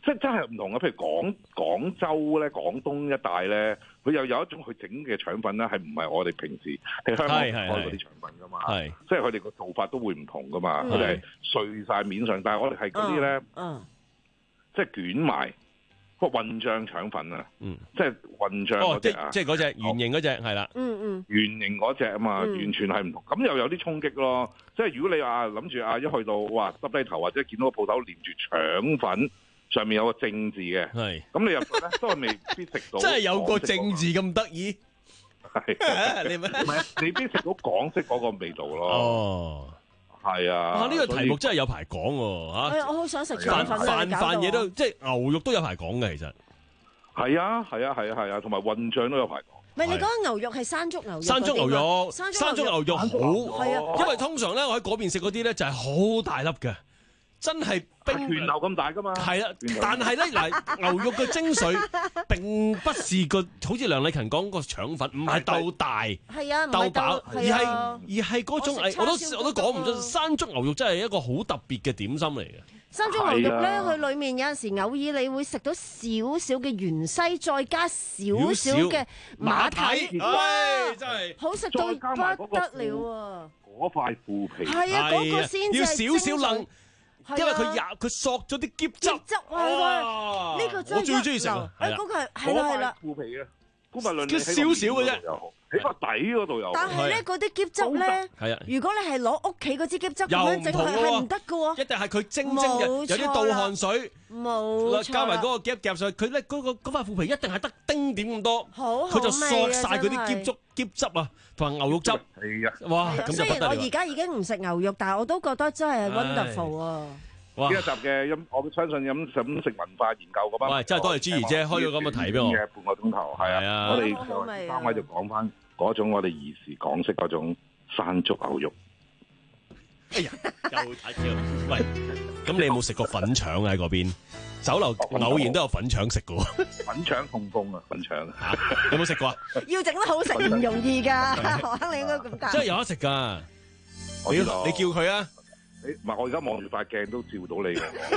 即係真係唔同嘅。譬如廣廣州咧、廣東一帶咧，佢又有一種佢整嘅腸粉咧，係唔係我哋平時喺香港開嗰啲腸粉噶嘛？係，即係佢哋個做法都會唔同噶嘛。佢哋係碎晒面上，但係我哋係嗰啲咧， 嗯， 即係捲埋個混醬腸粉啊， 嗯， 即係混醬嗰隻啊， 即係嗰隻圓形嗰隻係啦， 嗯嗯， 圓形嗰隻啊嘛，完全係唔同。咁又有啲衝擊咯。即係如果你話諗住啊，一去到哇耷低頭或者見到個鋪頭連住腸粉。上面有個正字嘅，係咁你入去咧都係未必食到， 真係有個正字咁得意， 係你唔係未必食到港式嗰個味道咯。哦，係啊， 啊呢個題目真係有排講喎嚇。 我好想食飯飯飯嘢都即係牛肉都有排講嘅，其實係啊係啊係啊係啊，同埋混醬都有排講。 唔係你講緊牛肉係山竹牛肉， 山竹牛肉， 山竹牛肉好， 係啊， 因為通常咧我喺嗰邊食嗰啲咧就係好大粒嘅。真係冰拳頭咁大噶嘛？ 係啦，但係咧嗱，牛肉嘅精髓並不是個好似梁禮勤講個腸粉，唔係鬥大， 係啊， 鬥飽，而係而係嗰種誒，我都我都講唔出。山竹牛肉真係一個好特別嘅點心嚟嘅。 山竹牛肉咧，佢裡面有陣時偶爾你會食到少少嘅芫茜，再加少少嘅馬蹄，哇！ 真係好食到不得了啊！ 嗰塊腐皮係啊，嗰個先要少少冷。因為佢入佢索咗啲鹼汁， 汁哇！呢個真係我最中意食啊！ 誒，嗰個係係啦係啦， 腐皮嘅，姑勿論佢少少嘅啫， 喺個底嗰度有。 但係咧，嗰啲鹼汁咧， 係啊， 如果你係攞屋企嗰支鹼汁咁樣整係係唔得嘅喎， 一定係佢蒸蒸嘅，有啲倒汗水， 冇錯， 加埋嗰個夾夾上去，佢咧嗰個嗰塊腐皮一定係得丁點咁多， 好佢就索晒嗰啲鹼汁鹼汁啊，同埋牛肉汁。 係啊， 哇！咁就雖不得了。 然我而家已經唔食牛肉，但係我都覺得真係 wonderful 啊！ 呢一集嘅飲，我相信飲飲食文化研究嗰班， 喂，真係多謝朱怡姐開咗咁嘅題俾我， 半個鐘頭，係啊，我哋就三位就講翻嗰種我哋兒時港式嗰種山竹牛肉。 哎呀，又睇跳，喂，咁你有冇食過粉腸喺嗰邊？酒樓偶然都有粉腸食嘅喎。 粉腸痛風啊，粉腸嚇，有冇食過啊？ 要整得好食唔容易㗎，何生你應該咁答。 真係有得食㗎，你你叫佢啊！ 你唔係我而家望住塊鏡都照到你嘅。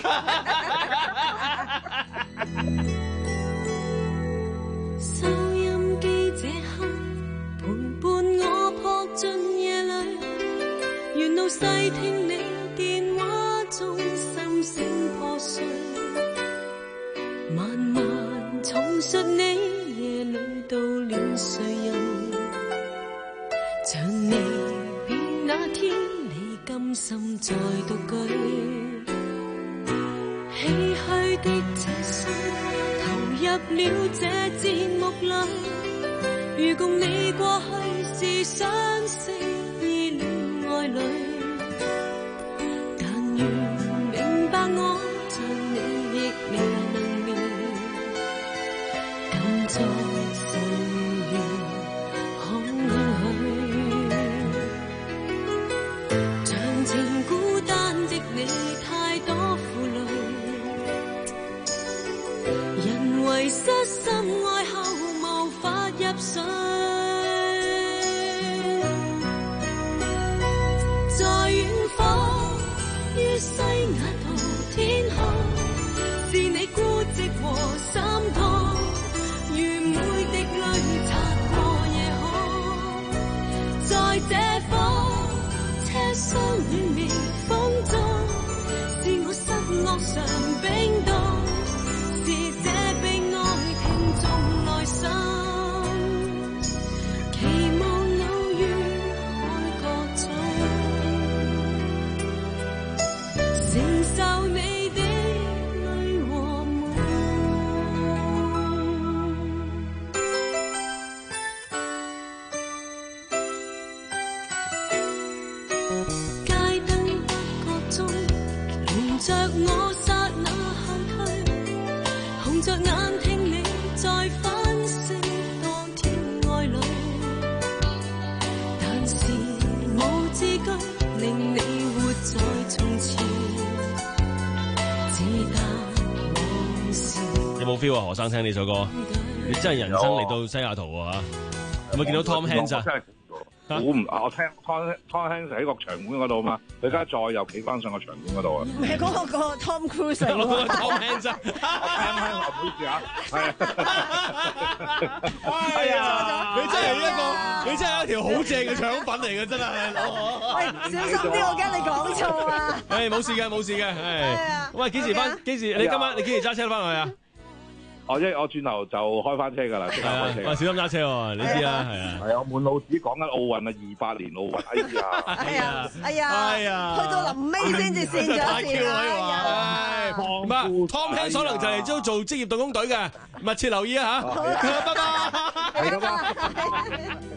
收音機這刻陪伴我撲進夜裏，沿路細聽你電話中心聲破碎，慢慢重述你夜裏到了誰人，像你別那天。甘心再獨居，唏噓的這心投入了這節目裏，如共你過去是相識意戀愛侶，但願明白我像你亦未能眠，敢作誰願可情孤單的你太多負累，人為失心愛後無法入睡，在遠方於西雅圖天空，是你孤寂和心痛，如每滴淚擦過夜空，在這方車廂暖微風中，是我失落常冰凍，是這被愛聽眾內心，期望偶遇海角中，承受你的淚和夢。着我剎那後退，紅着眼聽你再分析當天愛侶，但是無字句令你活在從前，只得往事。 有冇 feel 啊？何生聽呢首歌，你真係人生嚟到西雅圖啊！有冇見到 Tom Hanks 啊？ 估唔，我聽 Tom Tom Hanks 喺個場館嗰度嘛，佢而家再又企翻上個場館嗰度啊！ 唔係嗰個個 Tom Cruise 嚟嗰個喎 Tom Hanks 啊！ 唔好意思啊，係哎呀，你真係一個，你真係一條好正嘅腸粉嚟嘅，真係。 喂，小心啲，我驚你講錯啊！ 誒，冇事嘅，冇事嘅，係。喂，幾時翻？幾時？你今晚你幾時揸車翻去啊？ 我一我轉頭就開翻車㗎啦，即刻開車。 喂，小心揸車喎，你知啦，係啊。 係啊，我滿腦子講緊奧運啊，二八年奧運，哎呀， 哎呀，哎呀， 哎呀， 去到臨尾先至跣咗一跣啊！ 唔係 Tom Hanks 可能就嚟都做職業特工隊嘅，密切留意啊嚇。拜拜。 係咁啊。